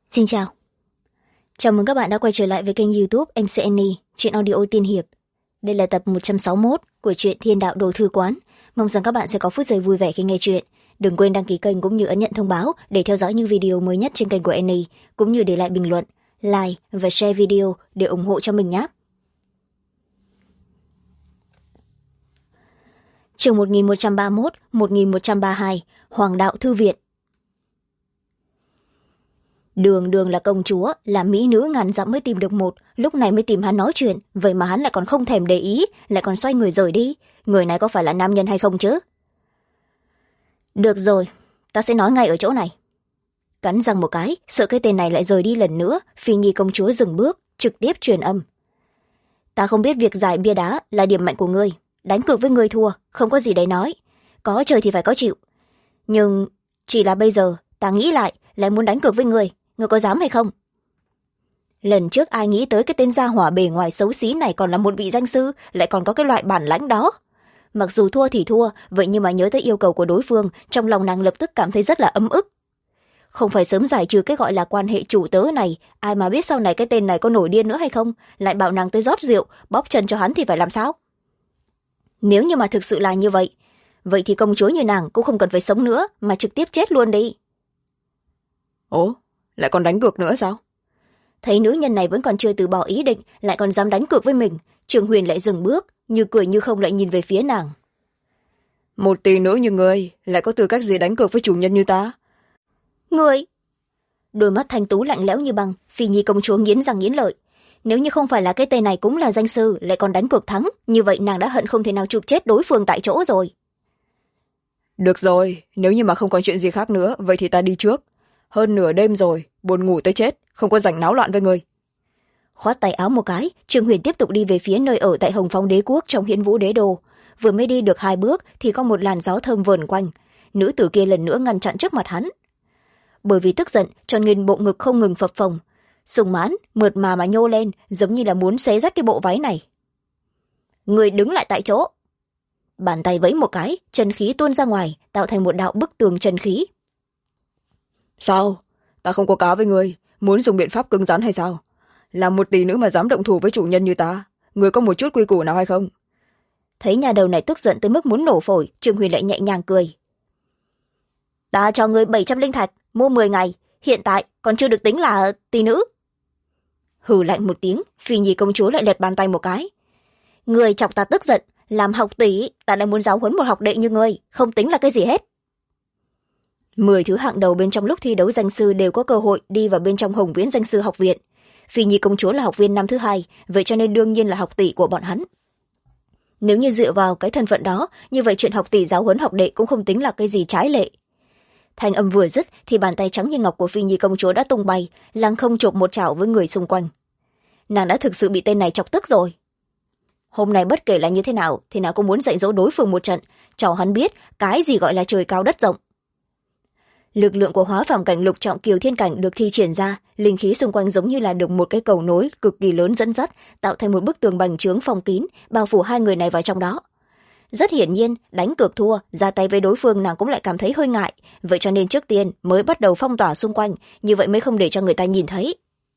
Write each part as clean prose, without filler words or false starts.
Xin chào. Chào mừng các bạn đã quay trở lại với kênh YouTube MC Annie, truyện audio tiên hiệp. Đây là tập 161 của truyện Thiên Đạo Đồ Thư Quán. Mong rằng các bạn sẽ có phút giây vui vẻ khi nghe truyện. Đừng quên đăng ký kênh cũng như ấn nhận thông báo để theo dõi những video mới nhất trên kênh của Annie, cũng như để lại bình luận, like và share video để ủng hộ cho mình nhé. Chương 1131, 1132, Hoàng đạo thư viện. Đường là công chúa, là mỹ nữ ngàn dặm mới tìm được một, lúc này mới tìm hắn nói chuyện, vậy mà hắn lại còn không thèm để ý, lại còn xoay người rời đi. Người này có phải là nam nhân hay không chứ? Được rồi, ta sẽ nói ngay ở chỗ này. Cắn răng một cái, sợ cái tên này lại rời đi lần nữa, Phi Nhi công chúa dừng bước, trực tiếp truyền âm. Ta không biết việc giải bia đá là điểm mạnh của ngươi, đánh cược với ngươi thua, không có gì để nói. Có trời thì phải có chịu. Nhưng chỉ là bây giờ, ta nghĩ lại muốn đánh cược với ngươi. Ngươi có dám hay không? Lần trước ai nghĩ tới cái tên gia hỏa bề ngoài xấu xí này còn là một vị danh sư, lại còn có cái loại bản lãnh đó. Mặc dù thua thì thua, vậy nhưng mà nhớ tới yêu cầu của đối phương, trong lòng nàng lập tức cảm thấy rất là ấm ức. Không phải sớm giải trừ cái gọi là quan hệ chủ tớ này, ai mà biết sau này cái tên này có nổi điên nữa hay không, lại bảo nàng tới rót rượu, bóp chân cho hắn thì phải làm sao? Nếu như mà thực sự là như vậy, vậy thì công chúa như nàng cũng không cần phải sống nữa, mà trực tiếp chết luôn đi. Ồ, lại còn đánh cược nữa sao? Thấy nữ nhân này vẫn còn chưa từ bỏ ý định, lại còn dám đánh cược với mình, Trường Huyền lại dừng bước, như cười như không lại nhìn về phía nàng. Một tỷ nữ như ngươi lại có tư cách gì đánh cược với chủ nhân như ta? Ngươi! Đôi mắt thanh tú lạnh lẽo như băng, Phi Nhi công chúa nghiến răng nghiến lợi. Nếu như không phải là cái tên này cũng là danh sư, lại còn đánh cược thắng, như vậy nàng đã hận không thể nào chụp chết đối phương tại chỗ rồi. Được rồi, nếu như mà không còn chuyện gì khác nữa, vậy thì ta đi trước. Hơn nửa đêm rồi, buồn ngủ tới chết, không có rảnh náo loạn với ngươi. Khoát tay áo một cái, Trương Huyền tiếp tục đi về phía nơi ở tại Hồng Phong Đế quốc trong Hiến Vũ Đế đô. Vừa mới đi được 2 bước thì có một làn gió thơm vờn quanh, nữ tử kia lần nữa ngăn chặn trước mặt hắn. Bởi vì tức giận cho nên bộ ngực không ngừng phập phồng, sùng mãn mượt mà nhô lên, giống như là muốn xé rách cái bộ váy này. Người đứng lại tại chỗ. Bàn tay vẫy một cái, chân khí tuôn ra ngoài, tạo thành một đạo bức tường chân khí. Sao? Ta không có cá với ngươi, muốn dùng biện pháp cứng rắn hay sao? Là một tỷ nữ mà dám động thủ với chủ nhân như ta, ngươi có một chút quy củ nào hay không? Thấy nhà đầu này tức giận tới mức muốn nổ phổi, Trương Huyền lại nhẹ nhàng cười. Ta cho ngươi 700 linh thạch, mua 10 ngày, hiện tại còn chưa được tính là tỷ nữ. Hừ lạnh một tiếng, Phi Nhi công chúa lại lật bàn tay một cái. Ngươi chọc ta tức giận, làm học tỷ, ta lại muốn giáo huấn một học đệ như ngươi, không tính là cái gì hết. 10 thứ hạng đầu bên trong lúc thi đấu danh sư đều có cơ hội đi vào bên trong Hồng Viễn danh sư học viện. Phi Nhi công chúa là học viên năm thứ 2, vậy cho nên đương nhiên là học tỷ của bọn hắn. Nếu như dựa vào cái thân phận đó, như vậy chuyện học tỷ giáo huấn học đệ cũng không tính là cái gì trái lệ. Thanh âm vừa dứt thì bàn tay trắng như ngọc của Phi Nhi công chúa đã tung bay, lăng không chộp một chảo với người xung quanh. Nàng đã thực sự bị tên này chọc tức rồi. Hôm nay bất kể là như thế nào thì nàng cũng muốn dạy dỗ đối phương một trận, cho hắn biết cái gì gọi là trời cao đất rộng. Lực lượng của hóa phàm cảnh lục trọng kiều thiên cảnh được thi triển ra, linh khí xung quanh giống như là được một cái cầu nối cực kỳ lớn dẫn dắt, tạo thành một bức tường bành trướng phong kín, bao phủ hai người này vào trong đó. Rất hiển nhiên, đánh cược thua, ra tay với đối phương nàng cũng lại cảm thấy hơi ngại, vậy cho nên trước tiên mới bắt đầu phong tỏa xung quanh, như vậy mới không để cho người ta nhìn thấy.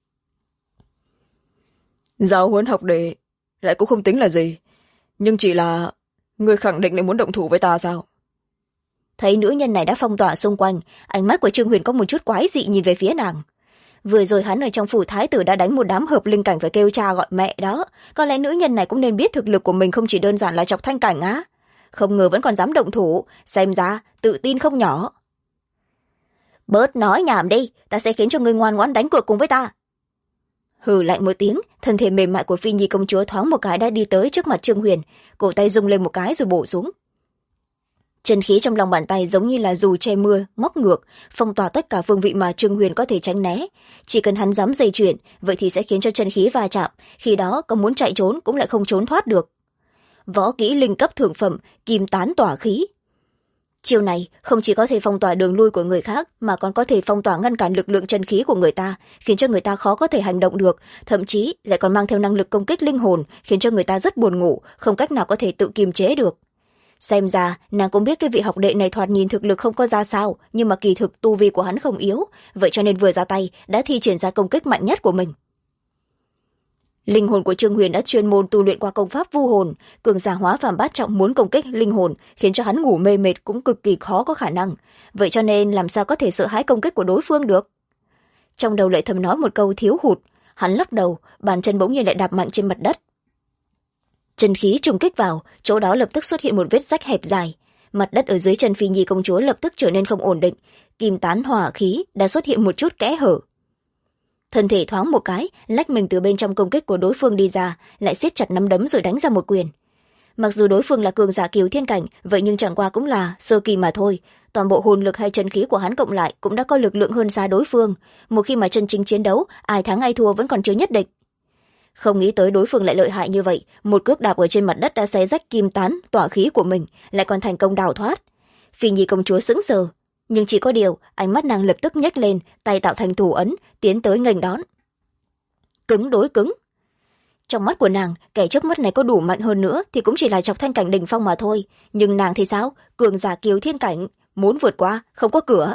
Giáo huấn học đệ lại cũng không tính là gì, nhưng chỉ là ngươi khẳng định lại muốn động thủ với ta sao? Thấy nữ nhân này đã phong tỏa xung quanh, ánh mắt của Trương Huyền có một chút quái dị nhìn về phía nàng. Vừa rồi hắn ở trong phủ thái tử đã đánh một đám hợp linh cảnh phải kêu cha gọi mẹ đó, có lẽ nữ nhân này cũng nên biết thực lực của mình không chỉ đơn giản là chọc thanh cảnh á. Không ngờ vẫn còn dám động thủ, xem ra tự tin không nhỏ. Bớt nói nhảm đi, ta sẽ khiến cho ngươi ngoan ngoãn đánh cược cùng với ta. Hừ lạnh một tiếng, thân thể mềm mại của Phi Nhi công chúa thoáng một cái đã đi tới trước mặt Trương Huyền, cổ tay rung lên một cái rồi bổ xuống. Chân khí trong lòng bàn tay giống như là dù che mưa móc ngược, phong tỏa tất cả phương vị mà Trương Huyền có thể tránh né. Chỉ cần hắn dám dây chuyển, vậy thì sẽ khiến cho chân khí va chạm, khi đó có muốn chạy trốn cũng lại không trốn thoát được. Võ kỹ linh cấp thượng phẩm, kim tán tỏa khí. Chiêu này không chỉ có thể phong tỏa đường lui của người khác, mà còn có thể phong tỏa ngăn cản lực lượng chân khí của người ta, khiến cho người ta khó có thể hành động được, thậm chí lại còn mang theo năng lực công kích linh hồn, khiến cho người ta rất buồn ngủ, không cách nào có thể tự kiềm chế được. Xem ra nàng cũng biết cái vị học đệ này thoạt nhìn thực lực không có ra sao, nhưng mà kỳ thực tu vi của hắn không yếu, vậy cho nên vừa ra tay đã thi triển ra công kích mạnh nhất của mình. Linh hồn của Trương Huyền đã chuyên môn tu luyện qua công pháp vu hồn, cường giả hóa phàm bát trọng muốn công kích linh hồn khiến cho hắn ngủ mê mệt cũng cực kỳ khó có khả năng, vậy cho nên làm sao có thể sợ hãi công kích của đối phương được. Trong đầu lại thầm nói một câu thiếu hụt, hắn lắc đầu, bàn chân bỗng nhiên lại đạp mạnh trên mặt đất. Chân khí trùng kích vào, chỗ đó lập tức xuất hiện một vết rách hẹp dài, mặt đất ở dưới chân Phi Nhi công chúa lập tức trở nên không ổn định, kim tán hỏa khí đã xuất hiện một chút kẽ hở. Thân thể thoáng một cái, lách mình từ bên trong công kích của đối phương đi ra, lại siết chặt nắm đấm rồi đánh ra một quyền. Mặc dù đối phương là cường giả Kiều Thiên cảnh, vậy nhưng chẳng qua cũng là sơ kỳ mà thôi, toàn bộ hồn lực hay chân khí của hắn cộng lại cũng đã có lực lượng hơn xa đối phương, một khi mà chân chính chiến đấu, ai thắng ai thua vẫn còn chưa nhất định. Không nghĩ tới đối phương lại lợi hại như vậy, một cước đạp ở trên mặt đất đã xé rách kim tán tỏa khí của mình, lại còn thành công đào thoát. Phi Nhi công chúa sững sờ, nhưng chỉ có điều ánh mắt nàng lập tức nhếch lên, tay tạo thành thủ ấn tiến tới nghênh đón. Cứng đối cứng. Trong mắt của nàng, kẻ trước mắt này có đủ mạnh hơn nữa thì cũng chỉ là Chọc Thanh cảnh đỉnh phong mà thôi, nhưng nàng thì sao, cường giả Kiều Thiên cảnh, muốn vượt qua không có cửa.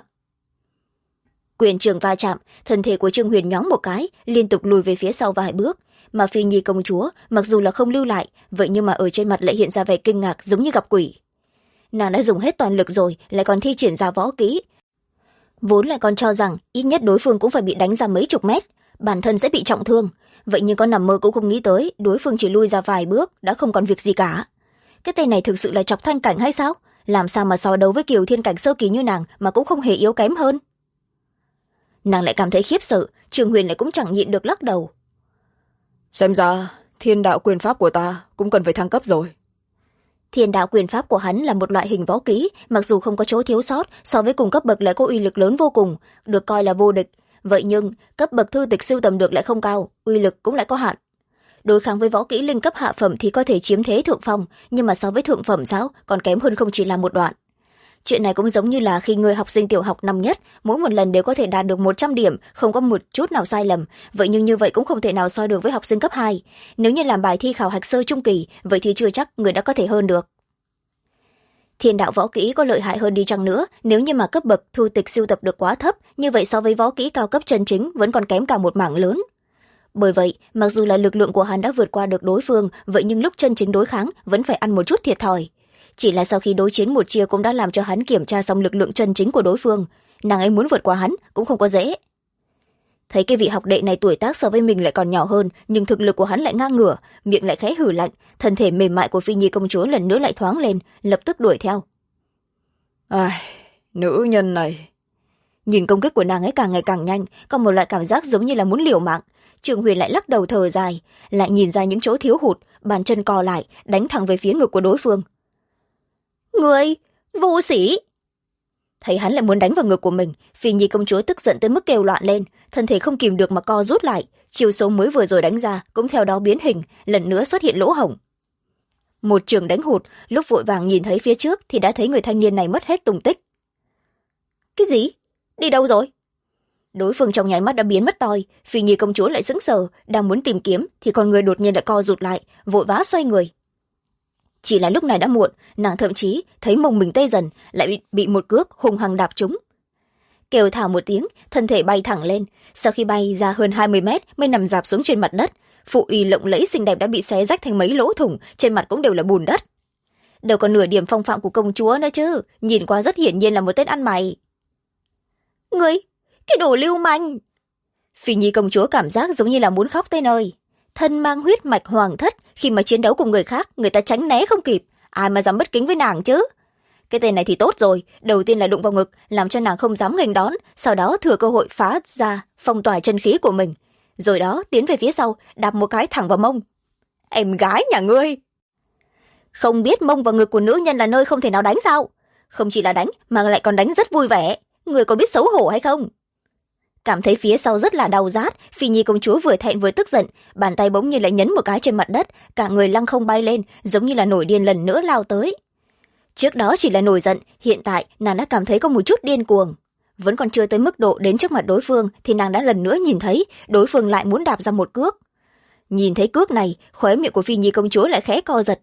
Quyền trường va chạm, thân thể của Trương Huyền nhoáng một cái, liên tục lùi về phía sau vài bước, mà Phi Nhi công chúa mặc dù là không lưu lại, vậy nhưng mà ở trên mặt lại hiện ra vẻ kinh ngạc giống như gặp quỷ. Nàng đã dùng hết toàn lực rồi, lại còn thi triển ra võ kỹ, vốn lại còn cho rằng ít nhất đối phương cũng phải bị đánh ra mấy chục mét, bản thân sẽ bị trọng thương, vậy nhưng có nằm mơ cũng không nghĩ tới đối phương chỉ lui ra vài bước đã không còn việc gì cả. Cái tên này thực sự là Chọc Thanh cảnh hay sao, làm sao mà so đấu với Kiều Thiên cảnh sơ kỳ như nàng mà cũng không hề yếu kém hơn. Nàng lại cảm thấy khiếp sợ, Trương Huyền lại cũng chẳng nhịn được lắc đầu. Xem ra thiên đạo quyền pháp của ta cũng cần phải thăng cấp rồi. Thiên đạo quyền pháp của hắn là một loại hình võ kỹ, mặc dù không có chỗ thiếu sót, so với cùng cấp bậc lại có uy lực lớn vô cùng, được coi là vô địch, vậy nhưng cấp bậc thư tịch sưu tầm được lại không cao, uy lực cũng lại có hạn. Đối kháng với võ kỹ linh cấp hạ phẩm thì có thể chiếm thế thượng phong, nhưng mà so với thượng phẩm sao còn kém hơn không chỉ là một đoạn. Chuyện này cũng giống như là khi người học sinh tiểu học năm nhất mỗi một lần đều có thể đạt được 100 điểm, không có một chút nào sai lầm, vậy nhưng như vậy cũng không thể nào so được với học sinh cấp 2. Nếu như làm bài thi khảo hạch sơ trung kỳ, vậy thì chưa chắc người đã có thể hơn được. Thiên đạo võ kỹ có lợi hại hơn đi chăng nữa, nếu như mà cấp bậc thư tịch sưu tập được quá thấp, như vậy so với võ kỹ cao cấp chân chính vẫn còn kém cả một mảng lớn. Bởi vậy, mặc dù là lực lượng của hắn đã vượt qua được đối phương, vậy nhưng lúc chân chính đối kháng vẫn phải ăn một chút thiệt thòi. Chỉ là sau khi đối chiến một chia cũng đã làm cho hắn kiểm tra xong lực lượng chân chính của đối phương, nàng ấy muốn vượt qua hắn cũng không có dễ. Thấy cái vị học đệ này tuổi tác so với mình lại còn nhỏ hơn, nhưng thực lực của hắn lại ngang ngửa, miệng lại khẽ hử lạnh, thân thể mềm mại của Phi Nhi công chúa lần nữa lại thoáng lên, lập tức đuổi theo. Nữ nhân này. Nhìn công kích của nàng ấy càng ngày càng nhanh, có một loại cảm giác giống như là muốn liều mạng. Trương Huyền lại lắc đầu thở dài, lại nhìn ra những chỗ thiếu hụt, bàn chân co lại, đánh thẳng về phía ngực của đối phương. Người vô sĩ! Thấy hắn lại muốn đánh vào ngực của mình, Phi Nhi công chúa tức giận tới mức kêu loạn lên, thân thể không kìm được mà co rút lại, chiêu số mới vừa rồi đánh ra cũng theo đó biến hình, lần nữa xuất hiện lỗ hổng. Một trường đánh hụt, lúc vội vàng nhìn thấy phía trước thì đã thấy người thanh niên này mất hết tung tích. Cái gì? Đi đâu rồi? Đối phương trong nháy mắt đã biến mất toi, Phi Nhi công chúa lại sững sờ, đang muốn tìm kiếm thì con người đột nhiên đã co rụt lại, vội vã xoay người. Chỉ là lúc này đã muộn, nàng thậm chí thấy mông mình tê dần, lại bị một cước hung hăng đạp trúng. Kêu thào một tiếng, thân thể bay thẳng lên, sau khi bay ra hơn 20 mét mới nằm rạp xuống trên mặt đất, phụ y lộng lẫy xinh đẹp đã bị xé rách thành mấy lỗ thủng, trên mặt cũng đều là bùn đất. Đâu còn nửa điểm phong phạm của công chúa nữa chứ, nhìn qua rất hiển nhiên là một tên ăn mày. Ngươi, cái đồ lưu manh! Phi Nhi công chúa cảm giác giống như là muốn khóc tới nơi. Thân mang huyết mạch hoàng thất, khi mà chiến đấu cùng người khác, người ta tránh né không kịp, ai mà dám bất kính với nàng chứ. Cái tên này thì tốt rồi, đầu tiên là đụng vào ngực, làm cho nàng không dám nghênh đón, sau đó thừa cơ hội phá ra, phong tỏa chân khí của mình. Rồi đó, tiến về phía sau, đạp một cái thẳng vào mông. Em gái nhà ngươi! Không biết mông và ngực của nữ nhân là nơi không thể nào đánh sao? Không chỉ là đánh, mà lại còn đánh rất vui vẻ. Người có biết xấu hổ hay không? Cảm thấy phía sau rất là đau rát, Phi Nhi công chúa vừa thẹn vừa tức giận, bàn tay bỗng nhiên lại nhấn một cái trên mặt đất, cả người lăng không bay lên, giống như là nổi điên lần nữa lao tới. Trước đó chỉ là nổi giận, hiện tại nàng đã cảm thấy có một chút điên cuồng. Vẫn còn chưa tới mức độ đến trước mặt đối phương thì nàng đã lần nữa nhìn thấy đối phương lại muốn đạp ra một cước. Nhìn thấy cước này, khóe miệng của Phi Nhi công chúa lại khẽ co giật.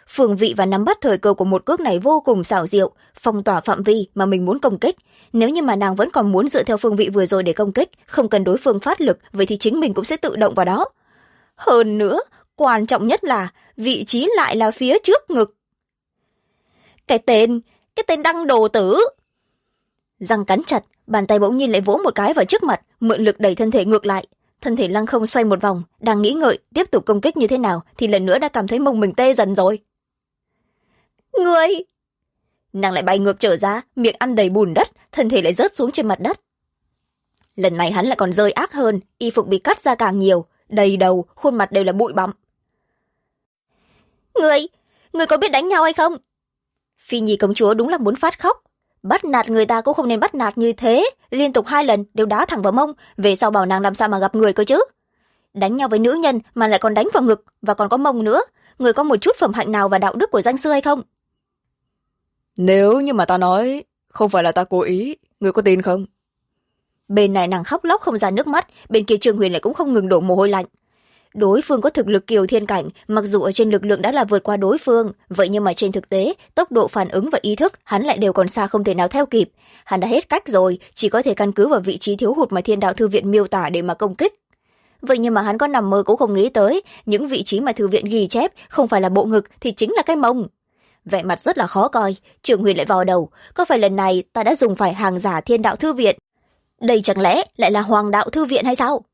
Phương vị và nắm bắt thời cơ của một cước này vô cùng xảo diệu, phong tỏa phạm vi mà mình muốn công kích. Nếu như mà nàng vẫn còn muốn dựa theo phương vị vừa rồi để công kích, không cần đối phương phát lực, vậy thì chính mình cũng sẽ tự động vào đó. Hơn nữa, quan trọng nhất là vị trí lại là phía trước ngực. Cái tên đăng đồ tử. Răng cắn chặt, bàn tay bỗng nhiên lại vỗ một cái vào trước mặt, mượn lực đẩy thân thể ngược lại. Thân thể lăng không xoay một vòng, đang nghĩ ngợi tiếp tục công kích như thế nào thì lần nữa đã cảm thấy mông mình tê dần rồi. Ngươi! Nàng lại bay ngược trở ra, miệng ăn đầy bùn đất, thân thể lại rớt xuống trên mặt đất. Lần này hắn lại còn rơi ác hơn, y phục bị cắt ra càng nhiều, đầy đầu, khuôn mặt đều là bụi bặm. Ngươi có biết đánh nhau hay không? Phi Nhi công chúa đúng là muốn phát khóc. Bắt nạt người ta cũng không nên bắt nạt như thế, liên tục 2 lần đều đá thẳng vào mông, về sau bảo nàng làm sao mà gặp người cơ chứ. Đánh nhau với nữ nhân mà lại còn đánh vào ngực và còn có mông nữa, người có một chút phẩm hạnh nào và đạo đức của danh xưa hay không? Nếu như mà ta nói không phải là ta cố ý, người có tin không? Bên này nàng khóc lóc không ra nước mắt, bên kia Trương Huyền lại cũng không ngừng đổ mồ hôi lạnh. Đối phương có thực lực kiều thiên cảnh, mặc dù ở trên lực lượng đã là vượt qua đối phương, vậy nhưng mà trên thực tế, tốc độ phản ứng và ý thức hắn lại đều còn xa không thể nào theo kịp. Hắn đã hết cách rồi, chỉ có thể căn cứ vào vị trí thiếu hụt mà Thiên Đạo Thư viện miêu tả để mà công kích. Vậy nhưng mà hắn có nằm mơ cũng không nghĩ tới, những vị trí mà thư viện ghi chép không phải là bộ ngực thì chính là cái mông. Vẻ mặt rất là khó coi, Trương Huyền lại vào đầu, có phải lần này ta đã dùng phải hàng giả Thiên Đạo Thư viện? Đây chẳng lẽ lại là Hoàng Đạo Thư viện hay sao?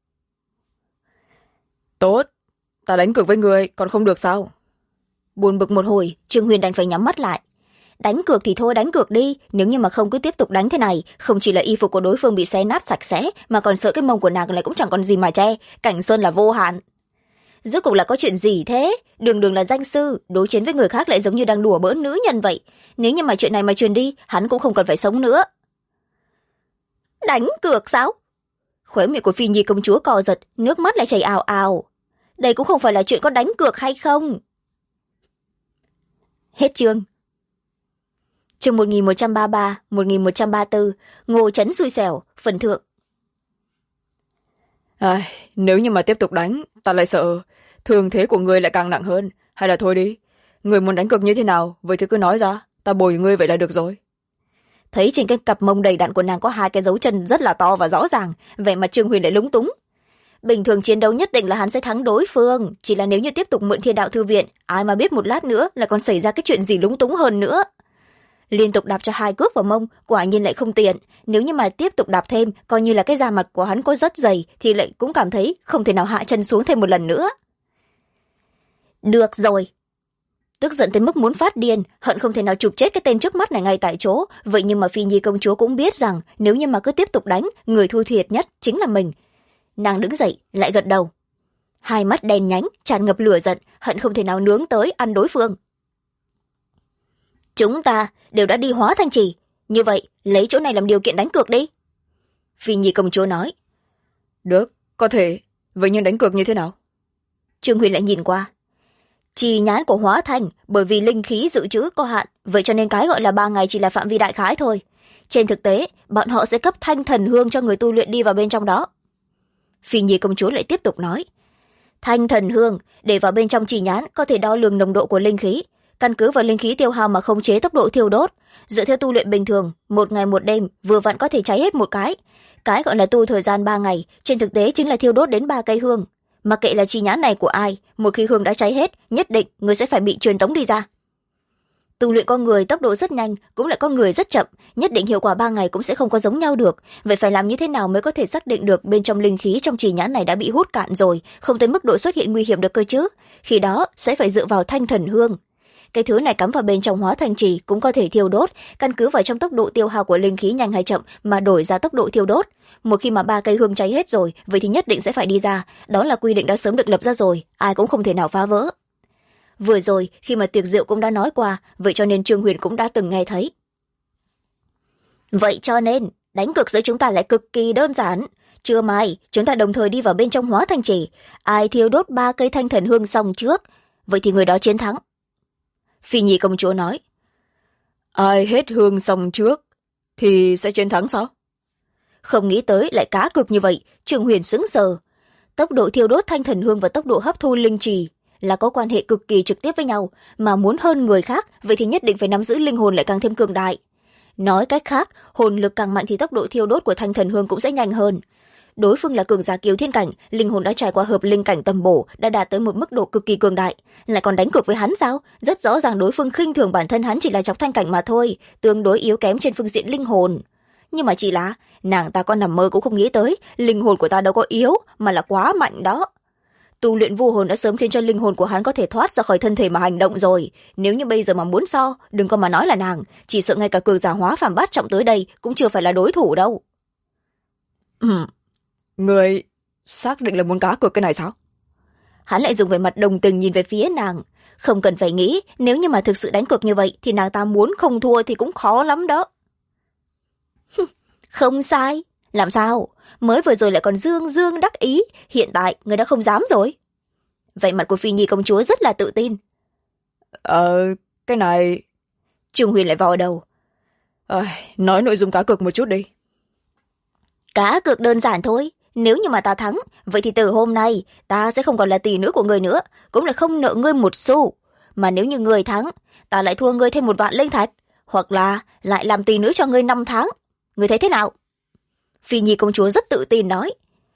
Tốt, ta đánh cược với người, còn không được sao? Buồn bực một hồi, Trương Huyền đành phải nhắm mắt lại. Đánh cược thì thôi đánh cược đi, nếu như mà không cứ tiếp tục đánh thế này, không chỉ là y phục của đối phương bị xé nát sạch sẽ, mà còn sợ cái mông của nàng lại cũng chẳng còn gì mà che, cảnh xuân là vô hạn. Rốt cuộc là có chuyện gì thế? Đường đường là danh sư, đối chiến với người khác lại giống như đang đùa bỡn nữ nhân vậy. Nếu như mà chuyện này mà truyền đi, hắn cũng không cần phải sống nữa. Đánh cược sao? Khóe miệng của Phi Nhi công chúa co giật, nước mắt lại chảy ào ào. Đây cũng không phải là chuyện có đánh cược hay không. Hết chương. Chương 1133, 1134, Ngô Trấn xui xẻo, phần thượng. Nếu như mà tiếp tục đánh, ta lại sợ thương thế của ngươi lại càng nặng hơn. Hay là thôi đi, ngươi muốn đánh cược như thế nào, vậy thì cứ nói ra, ta bồi ngươi vậy là được rồi. Thấy trên cái cặp mông đầy đặn của nàng có 2 cái dấu chân rất là to và rõ ràng, vẻ mặt Trương Huyền lại lúng túng. Bình thường chiến đấu nhất định là hắn sẽ thắng đối phương, chỉ là nếu như tiếp tục mượn Thiên Đạo Thư viện, ai mà biết một lát nữa là còn xảy ra cái chuyện gì lúng túng hơn nữa. Liên tục đạp cho 2 cước vào mông, quả nhiên lại không tiện, nếu như mà tiếp tục đạp thêm, coi như là cái da mặt của hắn có rất dày thì lại cũng cảm thấy không thể nào hạ chân xuống thêm một lần nữa. Được rồi. Tức giận tới mức muốn phát điên, hận không thể nào chụp chết cái tên trước mắt này ngay tại chỗ, vậy nhưng mà Phi Nhi công chúa cũng biết rằng nếu như mà cứ tiếp tục đánh, người thua thiệt nhất chính là mình. Nàng đứng dậy, lại gật đầu. 2 mắt đen nhánh, tràn ngập lửa giận, hận không thể nào nướng tới ăn đối phương. Chúng ta đều đã đi Hóa Thanh Trì, như vậy lấy chỗ này làm điều kiện đánh cược đi. Phi Nhi công chúa nói. Được, có thể, vậy nhưng đánh cược như thế nào? Trương Huyền lại nhìn qua. Trì nhãn của Hóa Thanh, bởi vì linh khí dự trữ có hạn, vậy cho nên cái gọi là 3 ngày chỉ là phạm vi đại khái thôi. Trên thực tế, bọn họ sẽ cấp thanh thần hương cho người tu luyện đi vào bên trong đó. Phi Nhi công chúa lại tiếp tục nói. Thanh thần hương, để vào bên trong trì nhãn có thể đo lường nồng độ của linh khí, căn cứ vào linh khí tiêu hao mà khống chế tốc độ thiêu đốt. Dựa theo tu luyện bình thường, 1 ngày 1 đêm vừa vặn có thể cháy hết một cái. Cái gọi là tu thời gian 3 ngày, trên thực tế chính là thiêu đốt đến 3 cây hương. Mà kệ là trì nhãn này của ai, một khi hương đã cháy hết, nhất định người sẽ phải bị truyền tống đi ra. Tu luyện con người tốc độ rất nhanh, cũng lại có người rất chậm, nhất định hiệu quả 3 ngày cũng sẽ không có giống nhau được. Vậy phải làm như thế nào mới có thể xác định được bên trong linh khí trong trì nhãn này đã bị hút cạn rồi, không tới mức độ xuất hiện nguy hiểm được cơ chứ? Khi đó sẽ phải dựa vào thanh thần hương. Cái thứ này cắm vào bên trong Hóa Thanh Trì cũng có thể thiêu đốt, căn cứ vào trong tốc độ tiêu hao của linh khí nhanh hay chậm mà đổi ra tốc độ thiêu đốt. Một khi mà 3 cây hương cháy hết rồi, vậy thì nhất định sẽ phải đi ra, đó là quy định đã sớm được lập ra rồi, ai cũng không thể nào phá vỡ. Vừa rồi, khi mà tiệc rượu cũng đã nói qua, vậy cho nên Trương Huyền cũng đã từng nghe thấy. Vậy cho nên, đánh cược giữa chúng ta lại cực kỳ đơn giản. Trưa mai, chúng ta đồng thời đi vào bên trong Hóa Thanh Trì, ai thiêu đốt 3 cây thanh thần hương xong trước, vậy thì người đó chiến thắng. Phi Nhi công chúa nói. Ai hết hương xong trước thì sẽ chiến thắng sao? Không nghĩ tới lại cá cược như vậy, Trương Huyền sững sờ. Tốc độ thiêu đốt thanh thần hương và tốc độ hấp thu linh trì, là có quan hệ cực kỳ trực tiếp với nhau, mà muốn hơn người khác, vậy thì nhất định phải nắm giữ linh hồn lại càng thêm cường đại. Nói cách khác, hồn lực càng mạnh thì tốc độ thiêu đốt của thanh thần hương cũng sẽ nhanh hơn. Đối phương là cường giả kiều thiên cảnh, linh hồn đã trải qua hợp linh cảnh tầm bổ, đã đạt tới một mức độ cực kỳ cường đại, lại còn đánh cược với hắn sao? Rất rõ ràng đối phương khinh thường bản thân hắn chỉ là chọc thanh cảnh mà thôi, tương đối yếu kém trên phương diện linh hồn. Nhưng mà chỉ là nàng ta có nằm mơ cũng không nghĩ tới, linh hồn của ta đâu có yếu mà là quá mạnh đó. Tu luyện vu hồn đã sớm khiến cho linh hồn của hắn có thể thoát ra khỏi thân thể mà hành động rồi. Nếu như bây giờ mà muốn so, đừng có mà nói là nàng, chỉ sợ ngay cả cường giả hóa phàm bát trọng tới đây cũng chưa phải là đối thủ đâu. Người xác định là muốn cá cược cái này sao? Hắn lại dùng vẻ mặt đồng tình nhìn về phía nàng. Không cần phải nghĩ, nếu như mà thực sự đánh cược như vậy thì nàng ta muốn không thua thì cũng khó lắm đó. Không sai. Làm sao? Mới vừa rồi lại còn dương dương đắc ý, hiện tại người đã không dám rồi. Vậy mặt của Phi Nhi công chúa rất là tự tin. Cái này... Trương Huyền lại vò đầu. Nói nội dung cá cược một chút đi. Cá cược đơn giản thôi. Nếu như mà ta thắng, vậy thì từ hôm nay ta sẽ không còn là tỷ nữ của người nữa, cũng là không nợ ngươi một xu. Mà nếu như người thắng, ta lại thua ngươi thêm 1.000 linh thạch, hoặc là lại làm tỷ nữ cho ngươi 5 tháng. Ngươi thấy thế nào? Phi Nhi công chúa rất tự tin nói.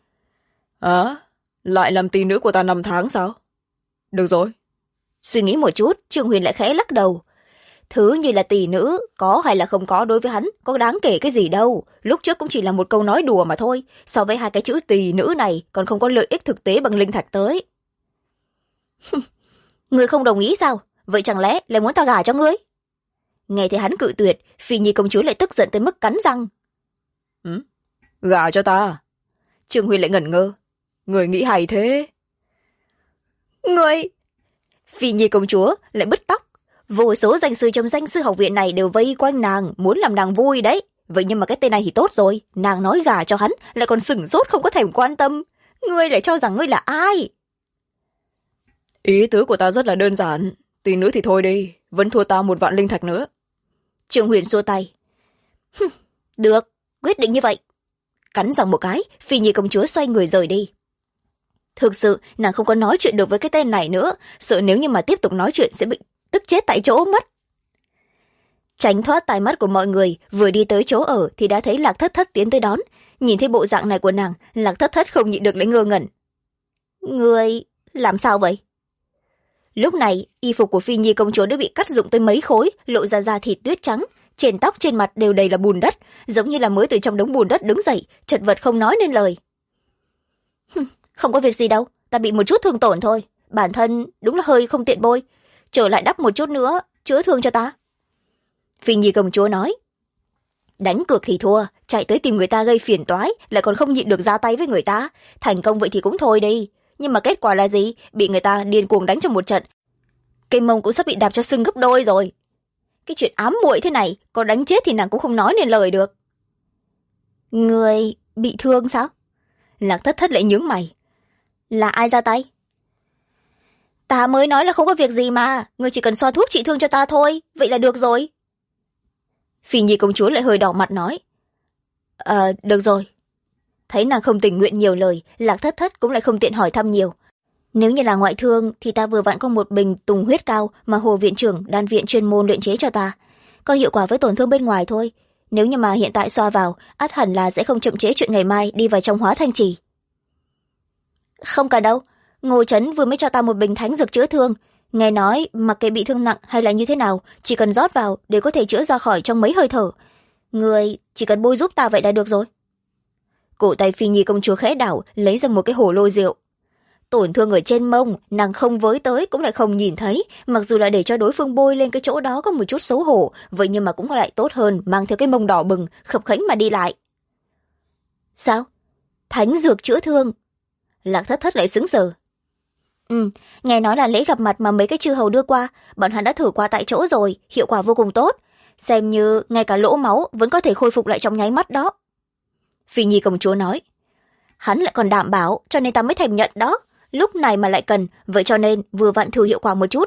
Lại làm tỷ nữ của ta 5 tháng sao? Được rồi. Suy nghĩ một chút, Trương Huyền lại khẽ lắc đầu. Thứ như là tỷ nữ, có hay là không có đối với hắn, có đáng kể cái gì đâu. Lúc trước cũng chỉ là một câu nói đùa mà thôi. So với 2 cái chữ tỷ nữ này, còn không có lợi ích thực tế bằng linh thạch tới. Ngươi không đồng ý sao? Vậy chẳng lẽ lại muốn ta gả cho ngươi? Nghe thấy hắn cự tuyệt, Phi Nhi công chúa lại tức giận tới mức cắn răng. Gả cho ta? Trương Huyền lại ngẩn ngơ. Người nghĩ hay thế. Ngươi... Phi Nhi công chúa lại bứt tóc. Vô số danh sư trong danh sư học viện này đều vây quanh nàng, muốn làm nàng vui đấy. Vậy nhưng mà cái tên này thì tốt rồi, nàng nói gả cho hắn, lại còn sửng sốt không có thèm quan tâm. Ngươi lại cho rằng ngươi là ai? Ý tứ của ta rất là đơn giản. Tỷ nữ thì thôi đi, vẫn thua ta 1.000 linh thạch nữa. Trương Huyền xua tay. Được, quyết định như vậy. Cắn răng một cái, Phi Nhi công chúa xoay người rời đi. Thực sự, nàng không có nói chuyện được với cái tên này nữa, sợ nếu như mà tiếp tục nói chuyện sẽ bị tức chết tại chỗ mất. Tránh thoát tai mắt của mọi người, vừa đi tới chỗ ở thì đã thấy Lạc Thất Thất tiến tới đón. Nhìn thấy bộ dạng này của nàng, Lạc Thất Thất không nhịn được lấy ngơ ngẩn. Người làm sao vậy? Lúc này, y phục của Phi Nhi công chúa đã bị cắt rụng tới mấy khối, lộ ra da thịt tuyết trắng. Trên tóc trên mặt đều đầy là bùn đất, giống như là mới từ trong đống bùn đất đứng dậy, chật vật không nói nên lời. Không có việc gì đâu, ta bị một chút thương tổn thôi. Bản thân đúng là hơi không tiện bôi. Trở lại đắp một chút nữa, chữa thương cho ta. Phi Nhi công chúa nói. Đánh cược thì thua, chạy tới tìm người ta gây phiền toái, lại còn không nhịn được ra tay với người ta. Thành công vậy thì cũng thôi đi. Nhưng mà kết quả là gì? Bị người ta điên cuồng đánh trong một trận. Cây mông cũng sắp bị đạp cho sưng gấp đôi rồi. Cái chuyện ám muội thế này, có đánh chết thì nàng cũng không nói nên lời được. Người bị thương sao? Lạc Thất Thất lại nhướng mày. Là ai ra tay? Ta mới nói là không có việc gì mà, người chỉ cần xoa thuốc trị thương cho ta thôi, vậy là được rồi. Phi Nhi công chúa lại hơi đỏ mặt nói. Được rồi. Thấy nàng không tình nguyện nhiều lời, Lạc Thất Thất cũng lại không tiện hỏi thăm nhiều. Nếu như là ngoại thương thì ta vừa vặn có một bình tùng huyết cao mà Hồ viện trưởng đan viện chuyên môn luyện chế cho ta. Có hiệu quả với tổn thương bên ngoài thôi. Nếu như mà hiện tại xoa vào, ắt hẳn là sẽ không chậm trễ chuyện ngày mai đi vào trong hóa thanh trì. Không cả đâu, Ngô Trấn vừa mới cho ta một bình thánh dược chữa thương. Nghe nói mặc kệ bị thương nặng hay là như thế nào, chỉ cần rót vào để có thể chữa ra khỏi trong mấy hơi thở. Người chỉ cần bôi giúp ta vậy là được rồi. Cổ tay Phi Nhi công chúa khẽ đảo, lấy ra một cái hồ lô rượu. Tổn thương ở trên mông, nàng không với tới cũng lại không nhìn thấy, mặc dù là để cho đối phương bôi lên cái chỗ đó có một chút xấu hổ, vậy nhưng mà cũng lại tốt hơn mang theo cái mông đỏ bừng, khập khánh mà đi lại. Sao? Thánh dược chữa thương? Lạc Thất Thất lại sững sờ. Nghe nói là lễ gặp mặt mà mấy cái chư hầu đưa qua, bọn hắn đã thử qua tại chỗ rồi, hiệu quả vô cùng tốt. Xem như ngay cả lỗ máu vẫn có thể khôi phục lại trong nháy mắt đó. Phi Nhi công chúa nói. Hắn lại còn đảm bảo, cho nên ta mới thèm nhận đó. Lúc này mà lại cần, vậy cho nên vừa vặn thử hiệu quả một chút.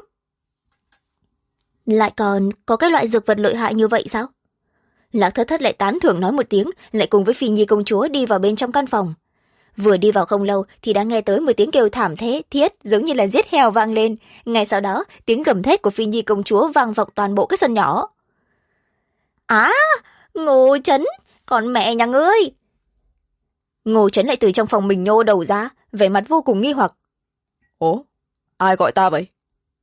Lại còn có cái loại dược vật lợi hại như vậy sao? Lạc Thất Thất lại tán thưởng nói một tiếng, lại cùng với Phi Nhi công chúa đi vào bên trong căn phòng. Vừa đi vào không lâu thì đã nghe tới một tiếng kêu thảm thiết giống như là giết heo vang lên. Ngay sau đó tiếng gầm thét của Phi Nhi công chúa vang vọng toàn bộ cái sân nhỏ. Á, Ngô Trấn, con mẹ nhà ngươi! Ngô Trấn lại từ trong phòng mình nhô đầu ra, vẻ mặt vô cùng nghi hoặc. Ủa, ai gọi ta vậy?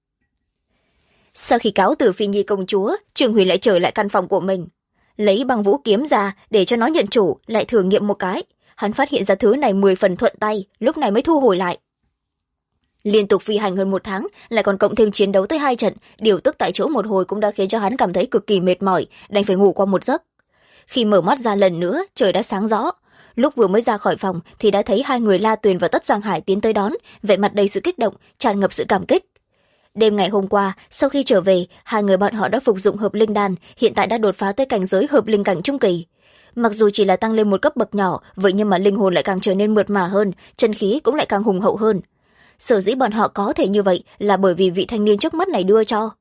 Sau khi cáo từ Phi Nhi công chúa, Trương Huyền lại trở lại căn phòng của mình. Lấy băng vũ kiếm ra để cho nó nhận chủ, lại thử nghiệm một cái. Hắn phát hiện ra thứ này 10 phần thuận tay, lúc này mới thu hồi lại. Liên tục phi hành hơn 1 tháng, lại còn cộng thêm chiến đấu tới 2 trận, điều tức tại chỗ một hồi cũng đã khiến cho hắn cảm thấy cực kỳ mệt mỏi, đành phải ngủ qua một giấc. Khi mở mắt ra lần nữa, trời đã sáng rõ. Lúc vừa mới ra khỏi phòng thì đã thấy 2 người La Tuyền và Tất Giang Hải tiến tới đón, vẻ mặt đầy sự kích động, tràn ngập sự cảm kích. Đêm ngày hôm qua, sau khi trở về, 2 người bọn họ đã phục dụng hợp linh đan, hiện tại đã đột phá tới cảnh giới hợp linh cảnh trung kỳ. Mặc dù chỉ là tăng lên một cấp bậc nhỏ, vậy nhưng mà linh hồn lại càng trở nên mượt mà hơn, chân khí cũng lại càng hùng hậu hơn. Sở dĩ bọn họ có thể như vậy là bởi vì vị thanh niên trước mắt này đưa cho.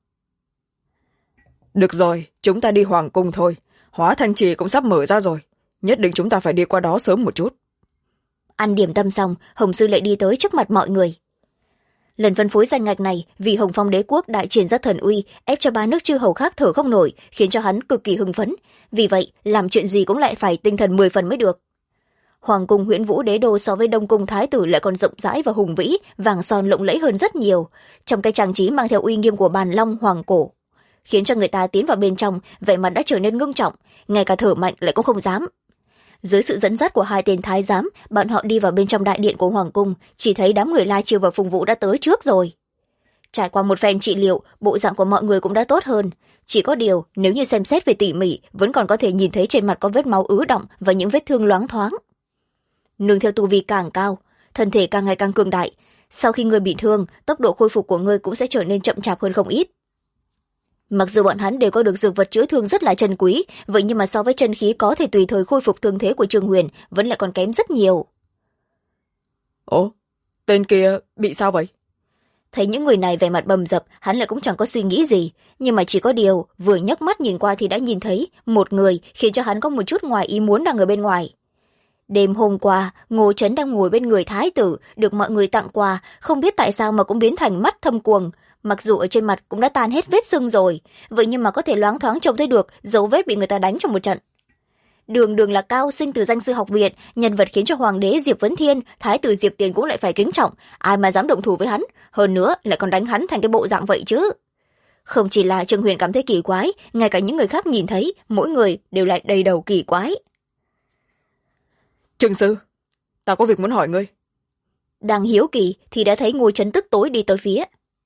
Được rồi, chúng ta đi hoàng cung thôi. Hóa Thanh Trì cũng sắp mở ra rồi. Nhất định chúng ta phải đi qua đó sớm một chút. Ăn điểm tâm xong, Hồng Sư lại đi tới trước mặt mọi người. Lần phân phối danh ngạch này vì Hồng Phong đế quốc đại triển ra thần uy, ép cho 3 nước chư hầu khác thở không nổi, khiến cho hắn cực kỳ hưng phấn. Vì vậy, làm chuyện gì cũng lại phải tinh thần 10 phần mới được. Hoàng cung Huyễn Vũ đế đô so với Đông cung thái tử lại còn rộng rãi và hùng vĩ, vàng son lộng lẫy hơn rất nhiều, trong cái trang trí mang theo uy nghiêm của bàn long hoàng cổ, khiến cho người ta tiến vào bên trong, vẻ mặt đã trở nên ngưng trọng, ngay cả thở mạnh lại cũng không dám. Dưới sự dẫn dắt của 2 tên thái giám, bọn họ đi vào bên trong đại điện của hoàng cung, chỉ thấy đám người La Chiêu và Phùng Vũ đã tới trước rồi. Trải qua một phen trị liệu, bộ dạng của mọi người cũng đã tốt hơn. Chỉ có điều, nếu như xem xét về tỉ mỉ, vẫn còn có thể nhìn thấy trên mặt có vết máu ứ đọng và những vết thương loáng thoáng. Nương theo tu vi càng cao, thân thể càng ngày càng cường đại, sau khi ngươi bị thương, tốc độ khôi phục của ngươi cũng sẽ trở nên chậm chạp hơn không ít. Mặc dù bọn hắn đều có được dược vật chữa thương rất là chân quý, vậy nhưng mà so với chân khí có thể tùy thời khôi phục thương thế của Trương Huyền vẫn lại còn kém rất nhiều. Ồ, tên kia bị sao vậy? Thấy những người này vẻ mặt bầm dập, hắn lại cũng chẳng có suy nghĩ gì, nhưng mà chỉ có điều vừa nhấc mắt nhìn qua thì đã nhìn thấy một người khiến cho hắn có một chút ngoài ý muốn đang ở bên ngoài. Đêm hôm qua, Ngô Trấn đang ngồi bên người thái tử, được mọi người tặng quà, không biết tại sao mà cũng biến thành mắt thâm quầng. Mặc dù ở trên mặt cũng đã tan hết vết sưng rồi, vậy nhưng mà có thể loáng thoáng trông thấy được dấu vết bị người ta đánh trong một trận. Đường đường là cao sinh từ danh sư học viện, nhân vật khiến cho hoàng đế Diệp Vấn Thiên, thái tử Diệp Tiền cũng lại phải kính trọng, ai mà dám động thủ với hắn, hơn nữa lại còn đánh hắn thành cái bộ dạng vậy chứ. Không chỉ là Trương Huyền cảm thấy kỳ quái, ngay cả những người khác nhìn thấy, mỗi người đều lại đầy đầu kỳ quái. Trương sư, ta có việc muốn hỏi ngươi. Đang hiếu kỳ thì đã thấy Ngô Trấn tức tối đi tới phía.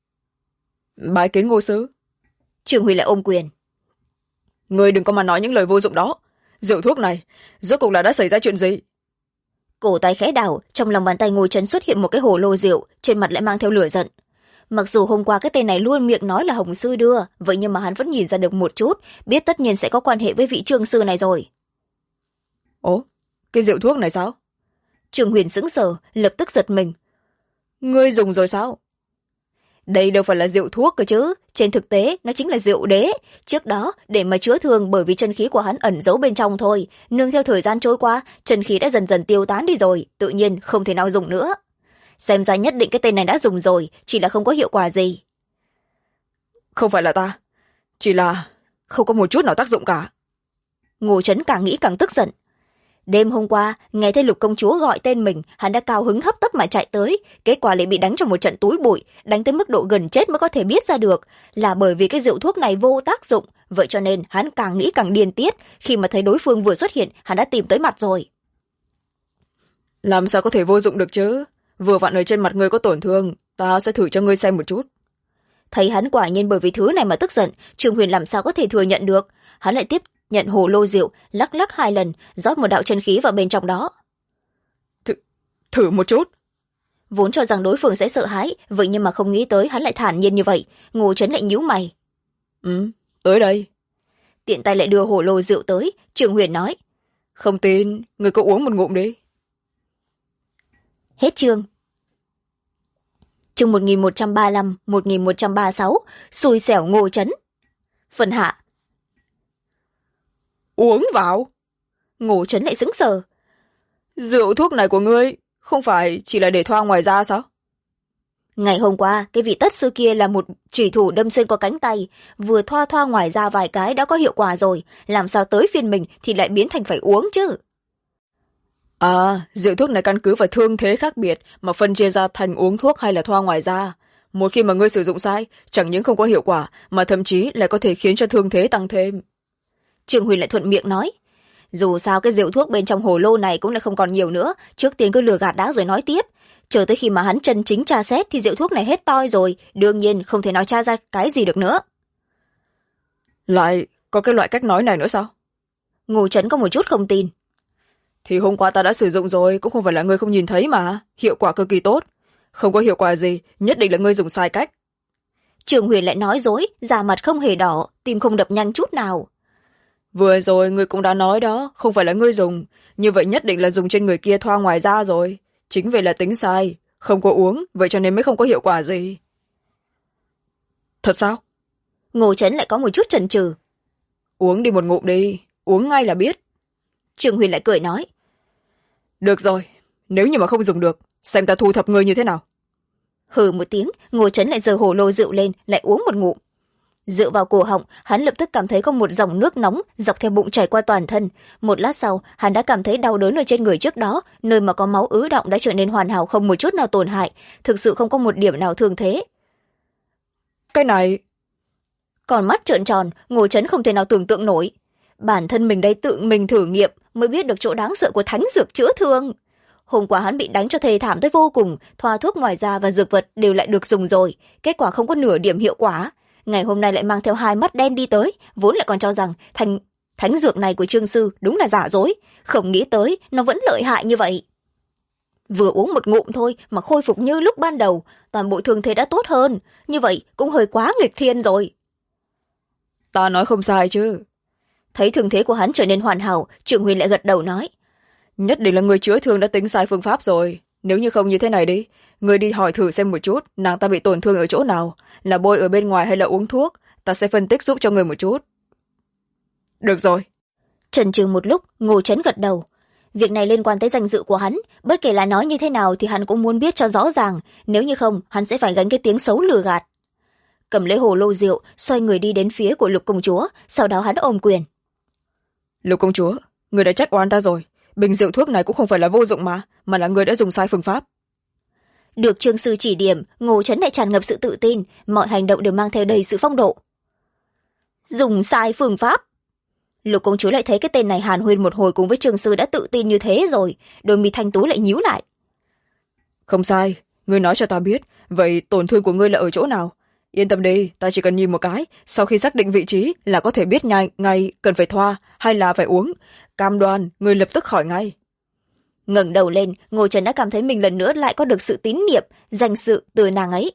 Bái kiến Ngô sứ. Trương Huyền lại ôm quyền. Ngươi đừng có mà nói những lời vô dụng đó. Rượu thuốc này, rốt cuộc là đã xảy ra chuyện gì? Cổ tay khẽ đảo, trong lòng bàn tay Ngô Trấn xuất hiện một cái hồ lô rượu, trên mặt lại mang theo lửa giận. Mặc dù hôm qua cái tên này luôn miệng nói là Hồng sư đưa, vậy nhưng mà hắn vẫn nhìn ra được một chút, biết tất nhiên sẽ có quan hệ với vị Trương sư này rồi. Ồ, cái rượu thuốc này sao? Trương Huyền sững sờ, lập tức giật mình. Ngươi dùng rồi sao? Đây đâu phải là rượu thuốc cơ chứ, trên thực tế nó chính là rượu đế. Trước đó, để mà chữa thương bởi vì chân khí của hắn ẩn giấu bên trong thôi, nương theo thời gian trôi qua, chân khí đã dần dần tiêu tán đi rồi, tự nhiên không thể nào dùng nữa. Xem ra nhất định cái tên này đã dùng rồi, chỉ là không có hiệu quả gì. Không phải là ta, chỉ là không có một chút nào tác dụng cả. Ngô Trấn càng nghĩ càng tức giận. Đêm hôm qua, nghe thấy Lục công chúa gọi tên mình, hắn đã cao hứng hấp tấp mà chạy tới, kết quả lại bị đánh trong một trận túi bụi, đánh tới mức độ gần chết mới có thể biết ra được, là bởi vì cái rượu thuốc này vô tác dụng, vậy cho nên hắn càng nghĩ càng điên tiết, khi mà thấy đối phương vừa xuất hiện, hắn đã tìm tới mặt rồi. Làm sao có thể vô dụng được chứ? Vừa vặn ở trên mặt ngươi có tổn thương, ta sẽ thử cho ngươi xem một chút. Thấy hắn quả nhiên bởi vì thứ này mà tức giận, Trương Huyền làm sao có thể thừa nhận được, hắn lại tiếp nhận hồ lô rượu, lắc lắc 2 lần, rót một đạo chân khí vào bên trong đó. Thử một chút. Vốn cho rằng đối phương sẽ sợ hãi, vậy nhưng mà không nghĩ tới hắn lại thản nhiên như vậy. Ngô Trấn lại nhíu mày. Tới đây. Tiện tay lại đưa hồ lô rượu tới, Trương Huyền nói. Không tin, người cứ uống một ngụm đi. Hết chương. Chương 1135, 1136, xui xẻo Ngô Trấn. Phần hạ. Uống vào. Ngô Trấn lại sững sờ. Rượu thuốc này của ngươi không phải chỉ là để thoa ngoài da sao? Ngày hôm qua, cái vị tất sư kia là một chủy thủ đâm xuyên qua cánh tay, vừa thoa thoa ngoài da vài cái đã có hiệu quả rồi, làm sao tới phiên mình thì lại biến thành phải uống chứ? À, rượu thuốc này căn cứ vào thương thế khác biệt mà phân chia ra thành uống thuốc hay là thoa ngoài da. Một khi mà ngươi sử dụng sai, chẳng những không có hiệu quả mà thậm chí lại có thể khiến cho thương thế tăng thêm. Trương Huyền lại thuận miệng nói. Dù sao cái rượu thuốc bên trong hồ lô này cũng là không còn nhiều nữa, trước tiên cứ lừa gạt đã rồi nói tiếp. Chờ tới khi mà hắn chân chính tra xét thì rượu thuốc này hết toi rồi, đương nhiên không thể nào tra ra cái gì được nữa. Lại có cái loại cách nói này nữa sao? Ngô Trấn có một chút không tin. Thì hôm qua ta đã sử dụng rồi, cũng không phải là ngươi không nhìn thấy mà, hiệu quả cực kỳ tốt. Không có hiệu quả gì, nhất định là ngươi dùng sai cách. Trương Huyền lại nói dối, da mặt không hề đỏ, tim không đập nhanh chút nào. Vừa rồi ngươi cũng đã nói đó, không phải là ngươi dùng, như vậy nhất định là dùng trên người kia thoa ngoài da rồi. Chính vì là tính sai, không có uống, vậy cho nên mới không có hiệu quả gì. Thật sao? Ngô Trấn lại có một chút chần chừ. Uống đi một ngụm đi, uống ngay là biết. Trương Huyền lại cười nói. Được rồi, nếu như mà không dùng được, xem ta thu thập ngươi như thế nào. Hừ một tiếng, Ngô Trấn lại giơ hồ lô rượu lên, lại uống một ngụm. Dựa vào cổ họng, hắn lập tức cảm thấy có một dòng nước nóng dọc theo bụng chảy qua toàn thân. Một lát sau, hắn đã cảm thấy đau đớn ở trên người trước đó, nơi mà có máu ứ đọng đã trở nên hoàn hảo, không một chút nào tổn hại, thực sự không có một điểm nào thương thế. Cái này... Còn mắt trợn tròn, Ngô Trấn không thể nào tưởng tượng nổi. Bản thân mình đây tự mình thử nghiệm mới biết được chỗ đáng sợ của thánh dược chữa thương. Hôm qua hắn bị đánh cho thê thảm tới vô cùng, thoa thuốc ngoài da và dược vật đều lại được dùng rồi, kết quả không có nửa điểm hiệu quả. Ngày hôm nay lại mang theo hai mắt đen đi tới, vốn lại còn cho rằng thánh dược này của Trương sư đúng là giả dối, không nghĩ tới nó vẫn lợi hại như vậy. Vừa uống một ngụm thôi mà khôi phục như lúc ban đầu, toàn bộ thương thế đã tốt hơn, như vậy cũng hơi quá nghịch thiên rồi. Ta nói không sai chứ. Thấy thương thế của hắn trở nên hoàn hảo, Trương Huyền lại gật đầu nói. Nhất định là người chữa thương đã tính sai phương pháp rồi. Nếu như không như thế này đi, người đi hỏi thử xem một chút, nàng ta bị tổn thương ở chỗ nào, là bôi ở bên ngoài hay là uống thuốc, ta sẽ phân tích giúp cho người một chút. Được rồi. Chần chừ một lúc, Ngô Trấn gật đầu. Việc này liên quan tới danh dự của hắn, bất kể là nói như thế nào thì hắn cũng muốn biết cho rõ ràng, nếu như không, hắn sẽ phải gánh cái tiếng xấu lừa gạt. Cầm lấy hồ lô rượu, xoay người đi đến phía của Lục công chúa, sau đó hắn ôm quyền. Lục công chúa, người đã trách oan ta rồi. Bình rượu thuốc này cũng không phải là vô dụng mà là người đã dùng sai phương pháp. Được Trương sư chỉ điểm, Ngô Trấn lại tràn ngập sự tự tin, mọi hành động đều mang theo đầy sự phong độ. Dùng sai phương pháp? Lục công chúa lại thấy cái tên này hàn huyên một hồi cùng với Trương sư đã tự tin như thế rồi, đôi mi thanh tú lại nhíu lại. Không sai, ngươi nói cho ta biết, vậy tổn thương của ngươi là ở chỗ nào? Yên tâm đi, ta chỉ cần nhìn một cái, sau khi xác định vị trí là có thể biết ngay cần phải thoa hay là phải uống. Cam đoan, ngươi lập tức khỏi ngay. Ngẩng đầu lên, Ngô Trấn đã cảm thấy mình lần nữa lại có được sự tín nhiệm, danh dự từ nàng ấy.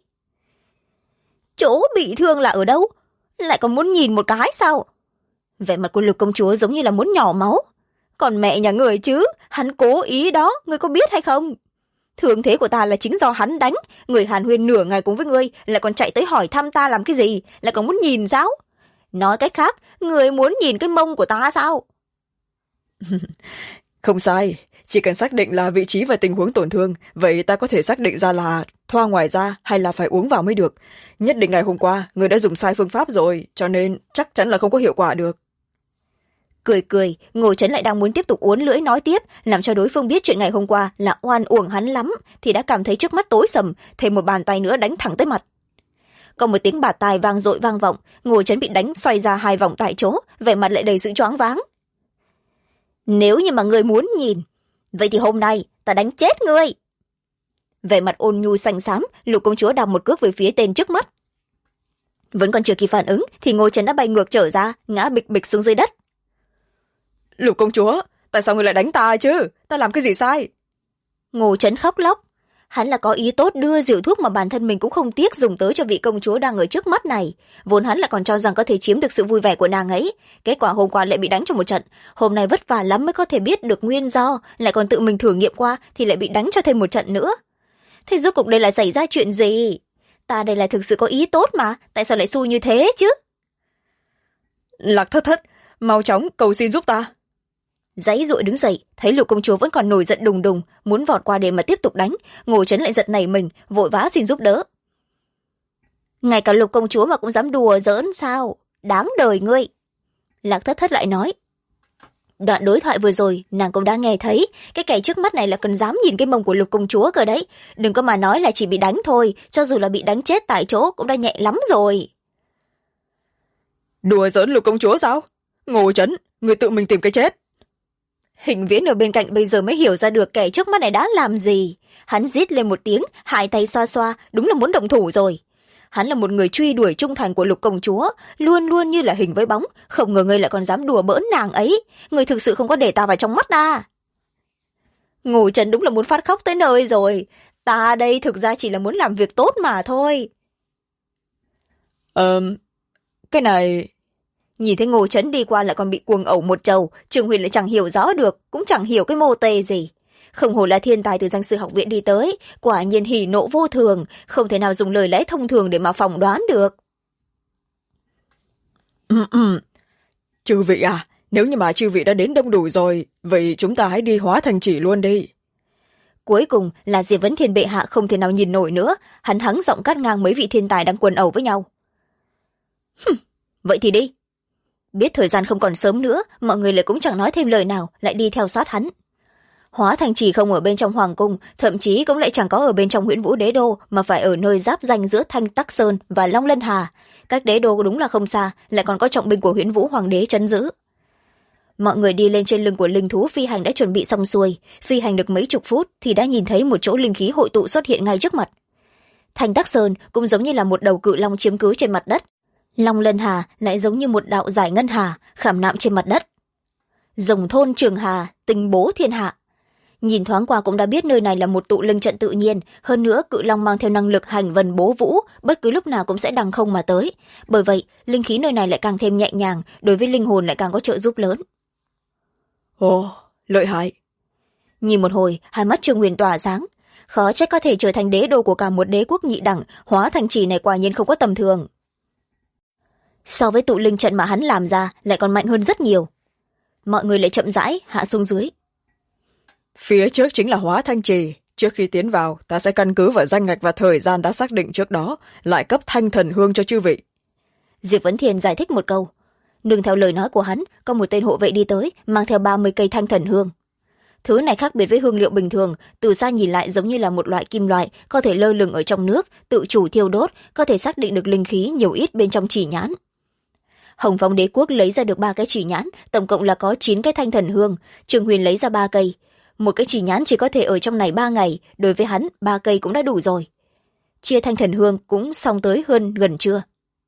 Chỗ bị thương là ở đâu? Lại còn muốn nhìn một cái sao? Vẻ mặt của Lục công chúa giống như là muốn nhỏ máu. Còn mẹ nhà người chứ, hắn cố ý đó, ngươi có biết hay không? Thương thế của ta là chính do hắn đánh, người hàn huyên nửa ngày cùng với ngươi, lại còn chạy tới hỏi thăm ta làm cái gì, lại còn muốn nhìn sao? Nói cách khác, người muốn nhìn cái mông của ta sao? Không sai, chỉ cần xác định là vị trí và tình huống tổn thương, vậy ta có thể xác định ra là thoa ngoài da hay là phải uống vào mới được. Nhất định ngày hôm qua, người đã dùng sai phương pháp rồi, cho nên chắc chắn là không có hiệu quả được. Cười cười, Ngô Trấn lại đang muốn tiếp tục uốn lưỡi nói tiếp, làm cho đối phương biết chuyện ngày hôm qua là oan uổng hắn lắm, thì đã cảm thấy trước mắt tối sầm, thêm một bàn tay nữa đánh thẳng tới mặt. Có một tiếng bạt tai vang dội vang vọng, Ngô Trấn bị đánh xoay ra 2 vòng tại chỗ, vẻ mặt lại đầy sự choáng váng. Nếu như mà ngươi muốn nhìn, vậy thì hôm nay ta đánh chết ngươi. Vẻ mặt ôn nhu xanh xám, Lục công chúa đạp một cước về phía tên trước mắt. Vẫn còn chưa kịp phản ứng thì Ngô Trấn đã bay ngược trở ra, ngã bịch bịch xuống dưới đất. Lục công chúa, tại sao người lại đánh ta chứ? Ta làm cái gì sai? Ngô Trấn khóc lóc. Hắn là có ý tốt đưa rượu thuốc mà bản thân mình cũng không tiếc dùng tới cho vị công chúa đang ở trước mắt này. Vốn hắn lại còn cho rằng có thể chiếm được sự vui vẻ của nàng ấy. Kết quả hôm qua lại bị đánh cho một trận. Hôm nay vất vả lắm mới có thể biết được nguyên do, lại còn tự mình thử nghiệm qua thì lại bị đánh cho thêm một trận nữa. Thế rốt cuộc đây là xảy ra chuyện gì? Ta đây là thực sự có ý tốt mà, tại sao lại xui như thế chứ? Lạc thất thất, mau chóng cầu xin giúp ta. Giãy giụa đứng dậy, thấy Lục công chúa vẫn còn nổi giận đùng đùng, muốn vọt qua để mà tiếp tục đánh. Ngô Trấn lại giật nảy mình, vội vã xin giúp đỡ. Ngay cả Lục công chúa mà cũng dám đùa giỡn sao? Đáng đời ngươi. Lạc Thất Thất lại nói. Đoạn đối thoại vừa rồi nàng cũng đã nghe thấy, cái kẻ trước mắt này là còn dám nhìn cái mông của Lục công chúa cơ đấy. Đừng có mà nói là chỉ bị đánh thôi, cho dù là bị đánh chết tại chỗ cũng đã nhẹ lắm rồi. Đùa giỡn Lục công chúa sao? Ngô Trấn, người tự mình tìm cái chết. Hình Viễn ở bên cạnh bây giờ mới hiểu ra được kẻ trước mắt này đã làm gì. Hắn rít lên một tiếng, hai tay xoa xoa, đúng là muốn động thủ rồi. Hắn là một người truy đuổi trung thành của Lục công chúa, luôn luôn như là hình với bóng, không ngờ ngươi lại còn dám đùa bỡn nàng ấy. Ngươi thực sự không có để ta vào trong mắt à? Ngô Trấn đúng là muốn phát khóc tới nơi rồi. Ta đây thực ra chỉ là muốn làm việc tốt mà thôi. Cái này... Nhìn thấy Ngô Trấn đi qua lại còn bị cuồng ẩu một trầu, Trường Huyền lại chẳng hiểu rõ được, cũng chẳng hiểu cái mô tê gì. Không hổ là thiên tài từ danh sư học viện đi tới, quả nhiên hỉ nộ vô thường, không thể nào dùng lời lẽ thông thường để mà phỏng đoán được. Chư vị à, nếu như mà chư vị đã đến đông đủ rồi, vậy chúng ta hãy đi Hóa Thành Chỉ luôn đi. Cuối cùng là Diệp Vấn Thiên bệ hạ không thể nào nhìn nổi nữa, hắn hắng giọng cắt ngang mấy vị thiên tài đang quần ẩu với nhau. Vậy thì đi. Biết thời gian không còn sớm nữa, mọi người lại cũng chẳng nói thêm lời nào, lại đi theo sát hắn. Hóa Thành Chỉ không ở bên trong hoàng cung, thậm chí cũng lại chẳng có ở bên trong Huyễn Vũ Đế Đô, mà phải ở nơi giáp ranh giữa Thanh Tắc Sơn và Long Lân Hà. Cách đế đô đúng là không xa, lại còn có trọng binh của Huyễn Vũ Hoàng đế trấn giữ. Mọi người đi lên trên lưng của linh thú phi hành đã chuẩn bị xong xuôi, phi hành được mấy chục phút thì đã nhìn thấy một chỗ linh khí hội tụ xuất hiện ngay trước mặt. Thanh Tắc Sơn cũng giống như là một đầu cự long chiếm cứ trên mặt đất. Long Lân Hà lại giống như một đạo giải ngân hà khảm nạm trên mặt đất. Rồng thôn Trường Hà, tinh bố thiên hạ. Nhìn thoáng qua cũng đã biết nơi này là một tụ linh trận tự nhiên, hơn nữa cự long mang theo năng lực hành vần bố vũ, bất cứ lúc nào cũng sẽ đằng không mà tới. Bởi vậy, linh khí nơi này lại càng thêm nhẹ nhàng, đối với linh hồn lại càng có trợ giúp lớn. Ồ, lợi hại. Nhìn một hồi, hai mắt Trương Huyền tỏa sáng. Khó trách có thể trở thành đế đô của cả một đế quốc nhị đẳng, Hóa Thành Chỉ này quả nhiên không có tầm thường. So với tụ linh trận mà hắn làm ra lại còn mạnh hơn rất nhiều. Mọi người lại chậm rãi hạ xuống dưới. Phía trước chính là Hóa Thanh Trì. Trước khi tiến vào, ta sẽ căn cứ vào danh ngạch và thời gian đã xác định trước đó, lại cấp thanh thần hương cho chư vị. Diệp Vấn Thiên giải thích một câu. Nương theo lời nói của hắn, có một tên hộ vệ đi tới, mang theo 30 cây thanh thần hương. Thứ này khác biệt với hương liệu bình thường, từ xa nhìn lại giống như là một loại kim loại, có thể lơ lửng ở trong nước, tự chủ thiêu đốt, có thể xác định được linh khí nhiều ít bên trong chỉ nhãn. Hồng Phong đế quốc lấy ra được 3 cái chỉ nhãn, tổng cộng là có 9 cái thanh thần hương. Trường Huyền lấy ra 3 cây. Một cái chỉ nhãn chỉ có thể ở trong này 3 ngày, đối với hắn 3 cây cũng đã đủ rồi. Chia thanh thần hương cũng xong tới hơn gần trưa.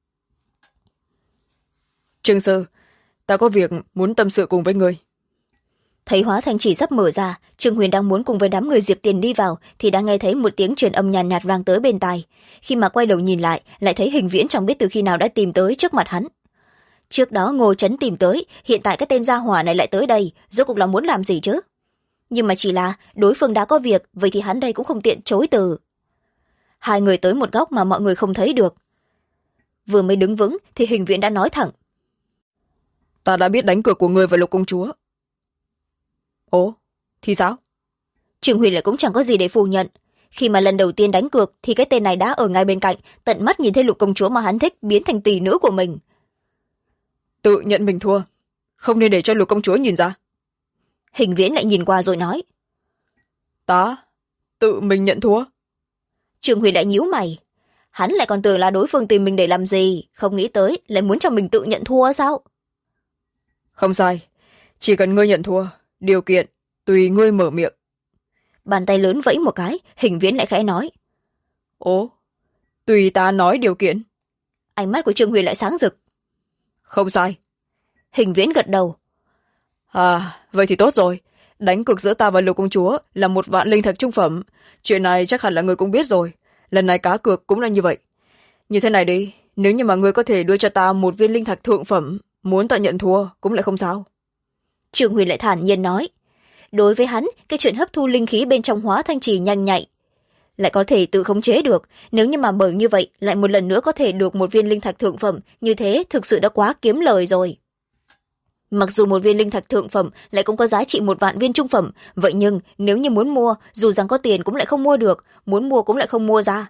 Trương sư, ta có việc muốn tâm sự cùng với ngươi. Thấy Hóa Thành Chỉ sắp mở ra, Trương Huyền đang muốn cùng với đám người Diệp Tiền đi vào thì đã nghe thấy một tiếng truyền âm nhàn nhạt vang tới bên tai. Khi mà quay đầu nhìn lại, lại thấy Hình Viễn chẳng biết từ khi nào đã tìm tới trước mặt hắn. Trước đó Ngô Trấn tìm tới, hiện tại cái tên gia hỏa này lại tới đây, rốt cuộc là muốn làm gì chứ? Nhưng mà chỉ là đối phương đã có việc, vậy thì hắn đây cũng không tiện chối từ. Hai người tới một góc mà mọi người không thấy được. Vừa mới đứng vững thì Hình Viễn đã nói thẳng. Ta đã biết đánh cược của ngươi và Lục công chúa. Ồ, thì sao? Trương Huyền lại cũng chẳng có gì để phủ nhận. Khi mà lần đầu tiên đánh cược thì cái tên này đã ở ngay bên cạnh, tận mắt nhìn thấy Lục công chúa mà hắn thích biến thành tỷ nữ của mình. Tự nhận mình thua, không nên để cho Lục công chúa nhìn ra. Hình Viễn lại nhìn qua rồi nói. Ta tự mình nhận thua. Trương Huyền lại nhíu mày. Hắn lại còn tưởng là đối phương tìm mình để làm gì, không nghĩ tới lại muốn cho mình tự nhận thua sao? Không sai, chỉ cần ngươi nhận thua, điều kiện tùy ngươi mở miệng. Bàn tay lớn vẫy một cái, Hình Viễn lại khẽ nói. Ồ, tùy ta nói điều kiện. Ánh mắt của Trương Huyền lại sáng rực. Không sai. Hình Viễn gật đầu. À, vậy thì tốt rồi. Đánh cược giữa ta và Lục công chúa là 1 vạn linh thạch trung phẩm. Chuyện này chắc hẳn là người cũng biết rồi. Lần này cá cược cũng là như vậy. Như thế này đi, nếu như mà ngươi có thể đưa cho ta 1 viên linh thạch thượng phẩm, muốn ta nhận thua cũng lại không sao. Trương Huyền lại thản nhiên nói. Đối với hắn, cái chuyện hấp thu linh khí bên trong Hóa Thanh Trì nhanh nhạy, lại có thể tự khống chế được. Nếu như mà bởi như vậy lại một lần nữa có thể được 1 viên linh thạch thượng phẩm, như thế thực sự đã quá kiếm lời rồi. Mặc dù một viên linh thạch thượng phẩm lại cũng có giá trị 1 vạn viên trung phẩm, vậy nhưng nếu như muốn mua, dù rằng có tiền cũng lại không mua được, muốn mua cũng lại không mua ra.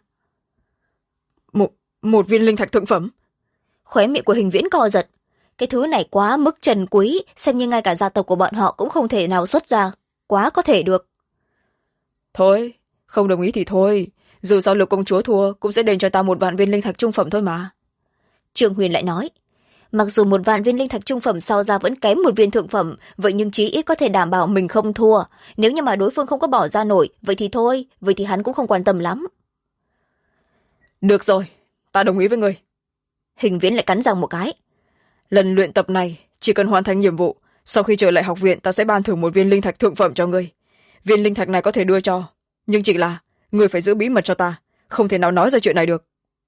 Một viên linh thạch thượng phẩm? Khóe miệng của Hình Viễn co giật. Cái thứ này quá mức trần quý, xem như ngay cả gia tộc của bọn họ cũng không thể nào xuất ra, quá có thể được. Thôi, không đồng ý thì thôi, dù sao Lục công chúa thua cũng sẽ đền cho ta 1 vạn viên linh thạch trung phẩm thôi mà. Trương Huyền lại nói, mặc dù 1 vạn viên linh thạch trung phẩm so ra vẫn kém 1 viên thượng phẩm, vậy nhưng chí ít có thể đảm bảo mình không thua. Nếu như mà đối phương không có bỏ ra nổi, vậy thì thôi, vậy thì hắn cũng không quan tâm lắm. Được rồi, ta đồng ý với ngươi. Hình Viễn lại cắn răng một cái. Lần luyện tập này chỉ cần hoàn thành nhiệm vụ, sau khi trở lại học viện ta sẽ ban thưởng 1 viên linh thạch thượng phẩm cho ngươi. Viên linh thạch này có thể đưa cho, nhưng chỉ là ngươi phải giữ bí mật cho ta, không thể nào nói ra chuyện này được.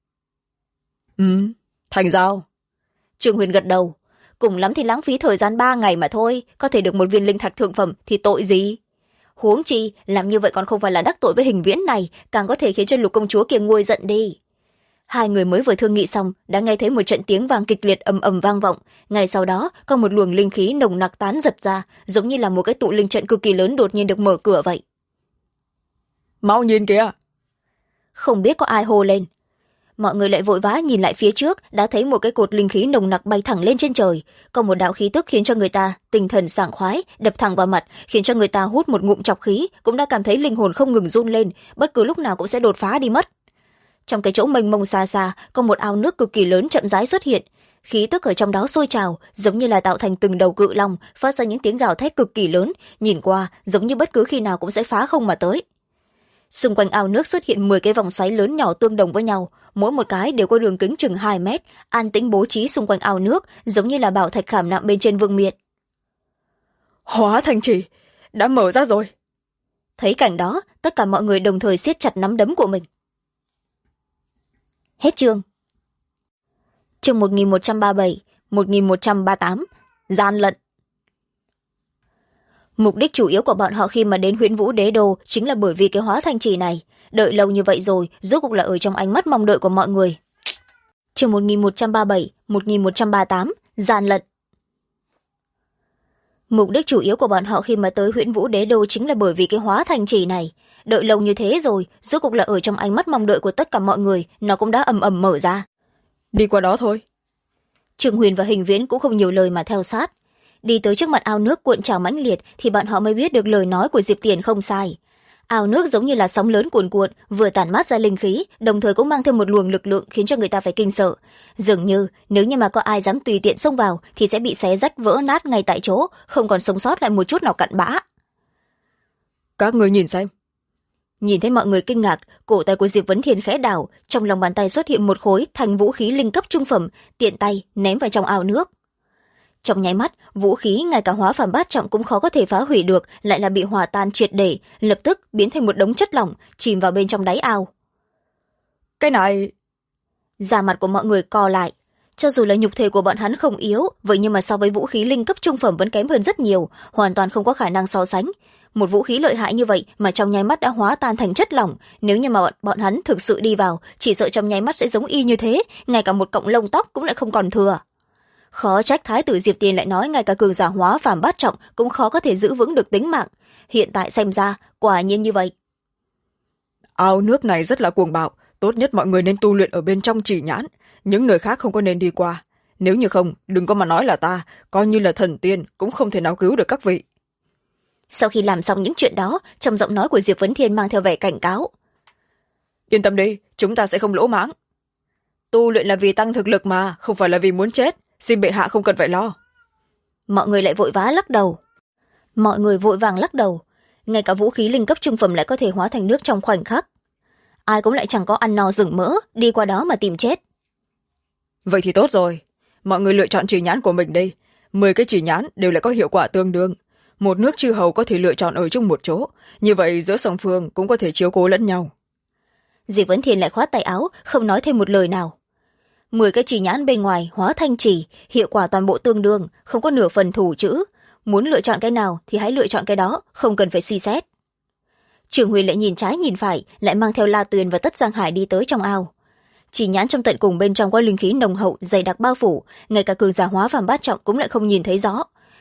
Thành giao. Trương Huyền gật đầu. Cùng lắm thì lãng phí thời gian 3 ngày mà thôi, có thể được 1 viên linh thạch thượng phẩm thì tội gì. Huống chi làm như vậy còn không phải là đắc tội với Hình Viễn này, càng có thể khiến cho Lục công chúa kia nguôi giận đi. Hai người mới vừa thương nghị xong đã nghe thấy một trận tiếng vang kịch liệt ầm ầm vang vọng, ngay sau đó có một luồng linh khí nồng nặc tán giật ra, giống như là một cái tụ linh trận cực kỳ lớn đột nhiên được mở cửa vậy. Mau nhìn kìa. Không biết có ai hô lên. Mọi người lại vội vã nhìn lại phía trước, đã thấy một cái cột linh khí nồng nặc bay thẳng lên trên trời, có một đạo khí tức khiến cho người ta tinh thần sảng khoái, đập thẳng vào mặt, khiến cho người ta hút một ngụm trọc khí cũng đã cảm thấy linh hồn không ngừng run lên, bất cứ lúc nào cũng sẽ đột phá đi mất. Trong cái chỗ mênh mông xa xa có một ao nước cực kỳ lớn chậm rãi xuất hiện, khí tức ở trong đó sôi trào, giống như là tạo thành từng đầu cự long, phát ra những tiếng gào thét cực kỳ lớn, nhìn qua giống như bất cứ khi nào cũng sẽ phá không mà tới. Xung quanh ao nước xuất hiện 10 cái vòng xoáy lớn nhỏ tương đồng với nhau, mỗi một cái đều có đường kính chừng 2 mét, an tĩnh bố trí xung quanh ao nước, giống như là bảo thạch khảm nạm bên trên vương miện. Hóa thành chỉ đã mở ra rồi. Thấy cảnh đó, tất cả mọi người đồng thời siết chặt nắm đấm của mình. Hết chương. Chương 1137, 1138, gian lận. Mục đích chủ yếu của bọn họ khi mà đến Huyễn Vũ Đế Đô chính là bởi vì cái hóa thành trì này. Đợi lâu như vậy rồi, rốt cuộc là ở trong ánh mắt mong đợi của mọi người. Chương 1137, 1138, gian lận. Mục đích chủ yếu của bọn họ khi mà tới Huyễn Vũ Đế Đô chính là bởi vì cái hóa thành trì này. Đợi lâu như thế rồi, rốt cuộc là ở trong ánh mắt mong đợi của tất cả mọi người, nó cũng đã ầm ầm mở ra. Đi qua đó thôi. Trương Huyền và Hình Viễn cũng không nhiều lời mà theo sát. Đi tới trước mặt ao nước cuộn trào mãnh liệt thì bọn họ mới biết được lời nói của Diệp Tiền không sai. Ao nước giống như là sóng lớn cuồn cuộn, vừa tản mát ra linh khí, đồng thời cũng mang thêm một luồng lực lượng khiến cho người ta phải kinh sợ. Dường như nếu như mà có ai dám tùy tiện xông vào thì sẽ bị xé rách vỡ nát ngay tại chỗ, không còn sống sót lại một chút nào cặn bã. Các người nhìn xem. Nhìn thấy mọi người kinh ngạc, cổ tay của Diệp Vấn Thiên khẽ đảo, trong lòng bàn tay xuất hiện một khối thành vũ khí linh cấp trung phẩm, tiện tay ném vào trong ao nước. Trong nháy mắt, vũ khí ngay cả hóa phàm bát trọng cũng khó có thể phá hủy được, lại là bị hòa tan triệt để, lập tức biến thành một đống chất lỏng, chìm vào bên trong đáy ao. Cái này... Da mặt của mọi người co lại. Cho dù là nhục thể của bọn hắn không yếu, vậy nhưng mà so với vũ khí linh cấp trung phẩm vẫn kém hơn rất nhiều, hoàn toàn không có khả năng so sánh. Một vũ khí lợi hại như vậy mà trong nháy mắt đã hóa tan thành chất lỏng, nếu như mà bọn hắn thực sự đi vào, chỉ sợ trong nháy mắt sẽ giống y như thế, ngay cả một cọng lông tóc cũng lại không còn thừa. Khó trách thái tử Diệp Tiền lại nói ngay cả cường giả hóa phàm bát trọng cũng khó có thể giữ vững được tính mạng. Hiện tại xem ra, quả nhiên như vậy. Ao nước này rất là cuồng bạo, tốt nhất mọi người nên tu luyện ở bên trong chỉ nhãn, những nơi khác không có nên đi qua. Nếu như không, đừng có mà nói là ta, coi như là thần tiên cũng không thể nào cứu được các vị. Sau khi làm xong những chuyện đó, trong giọng nói của Diệp Vấn Thiên mang theo vẻ cảnh cáo. Yên tâm đi, chúng ta sẽ không lỗ mãng. Tu luyện là vì tăng thực lực mà, không phải là vì muốn chết, xin bệ hạ không cần phải lo. Mọi người lại vội vã lắc đầu. Mọi người vội vàng lắc đầu, ngay cả vũ khí linh cấp trung phẩm lại có thể hóa thành nước trong khoảnh khắc. Ai cũng lại chẳng có ăn no rừng mỡ, đi qua đó mà tìm chết. Vậy thì tốt rồi, mọi người lựa chọn chỉ nhãn của mình đi. 10 cái chỉ nhãn đều lại có hiệu quả tương đương. Một nước chư hầu có thể lựa chọn ở chung một chỗ, như vậy giữa song phương cũng có thể chiếu cố lẫn nhau. Diệp Vấn Thiên lại khoát tay áo, không nói thêm một lời nào. 10 cái chỉ nhãn bên ngoài hóa thanh chỉ, hiệu quả toàn bộ tương đương, không có nửa phần thủ chữ. Muốn lựa chọn cái nào thì hãy lựa chọn cái đó, không cần phải suy xét. Trường Huyền lại nhìn trái nhìn phải, lại mang theo La Tuyền và Tất Giang Hải đi tới trong ao. Chỉ nhãn trong tận cùng bên trong có linh khí nồng hậu dày đặc bao phủ, ngay cả cường giả hóa phàm bát trọng cũng lại không nhìn thấy rõ.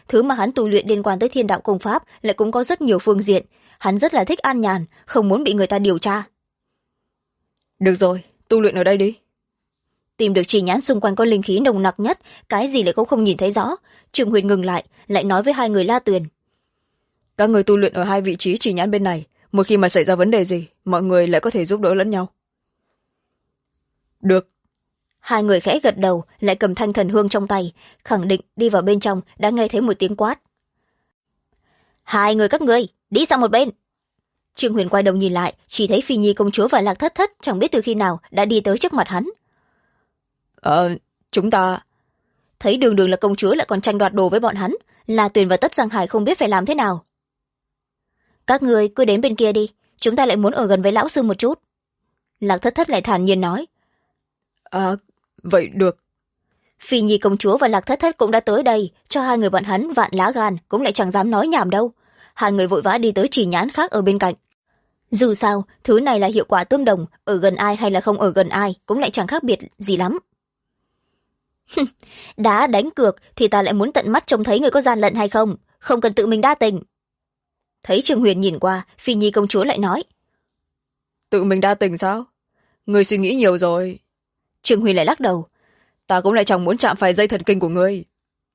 thứ mà hắn tu luyện liên quan tới thiên đạo công pháp lại cũng có rất nhiều phương diện. Hắn rất là thích an nhàn, không muốn bị người ta điều tra. Được rồi, tu luyện ở đây đi. Tìm được chỉ nhãn xung quanh có linh khí nồng nặc nhất, cái gì lại cũng không nhìn thấy rõ. Trương Huyền ngừng lại nói với hai người La Tuyền. Các người tu luyện ở hai vị trí chỉ nhãn bên này, một khi mà xảy ra vấn đề gì, mọi người lại có thể giúp đỡ lẫn nhau. Được. Hai người khẽ gật đầu, lại cầm thanh thần hương trong tay, khẳng định đi vào bên trong đã nghe thấy một tiếng quát. Hai người các ngươi, đi sang một bên. Trương Huyền quay đầu nhìn lại, chỉ thấy Phi Nhi công chúa và Lạc Thất Thất chẳng biết từ khi nào đã đi tới trước mặt hắn. Chúng ta... Thấy đường đường là công chúa lại còn tranh đoạt đồ với bọn hắn, La Tuyền và Tất Giang Hải không biết phải làm thế nào. Các người cứ đến bên kia đi, chúng ta lại muốn ở gần với lão sư một chút. Lạc Thất Thất lại thản nhiên nói. Vậy được. Phi Nhi công chúa và Lạc Thất Thất cũng đã tới đây, cho hai người bọn hắn vạn lá gan cũng lại chẳng dám nói nhảm đâu. Hai người vội vã đi tới chỉ nhãn khác ở bên cạnh. Dù sao, thứ này là hiệu quả tương đồng, ở gần ai hay là không ở gần ai cũng lại chẳng khác biệt gì lắm. Đã đánh cược thì ta lại muốn tận mắt trông thấy người có gian lận hay không, không cần tự mình đa tình. Thấy Trương Huyền nhìn qua, Phi Nhi công chúa lại nói. Tự mình đa tình sao? Người suy nghĩ nhiều rồi. Trương Huyền lại lắc đầu. Ta cũng lại chẳng muốn chạm phải dây thần kinh của ngươi.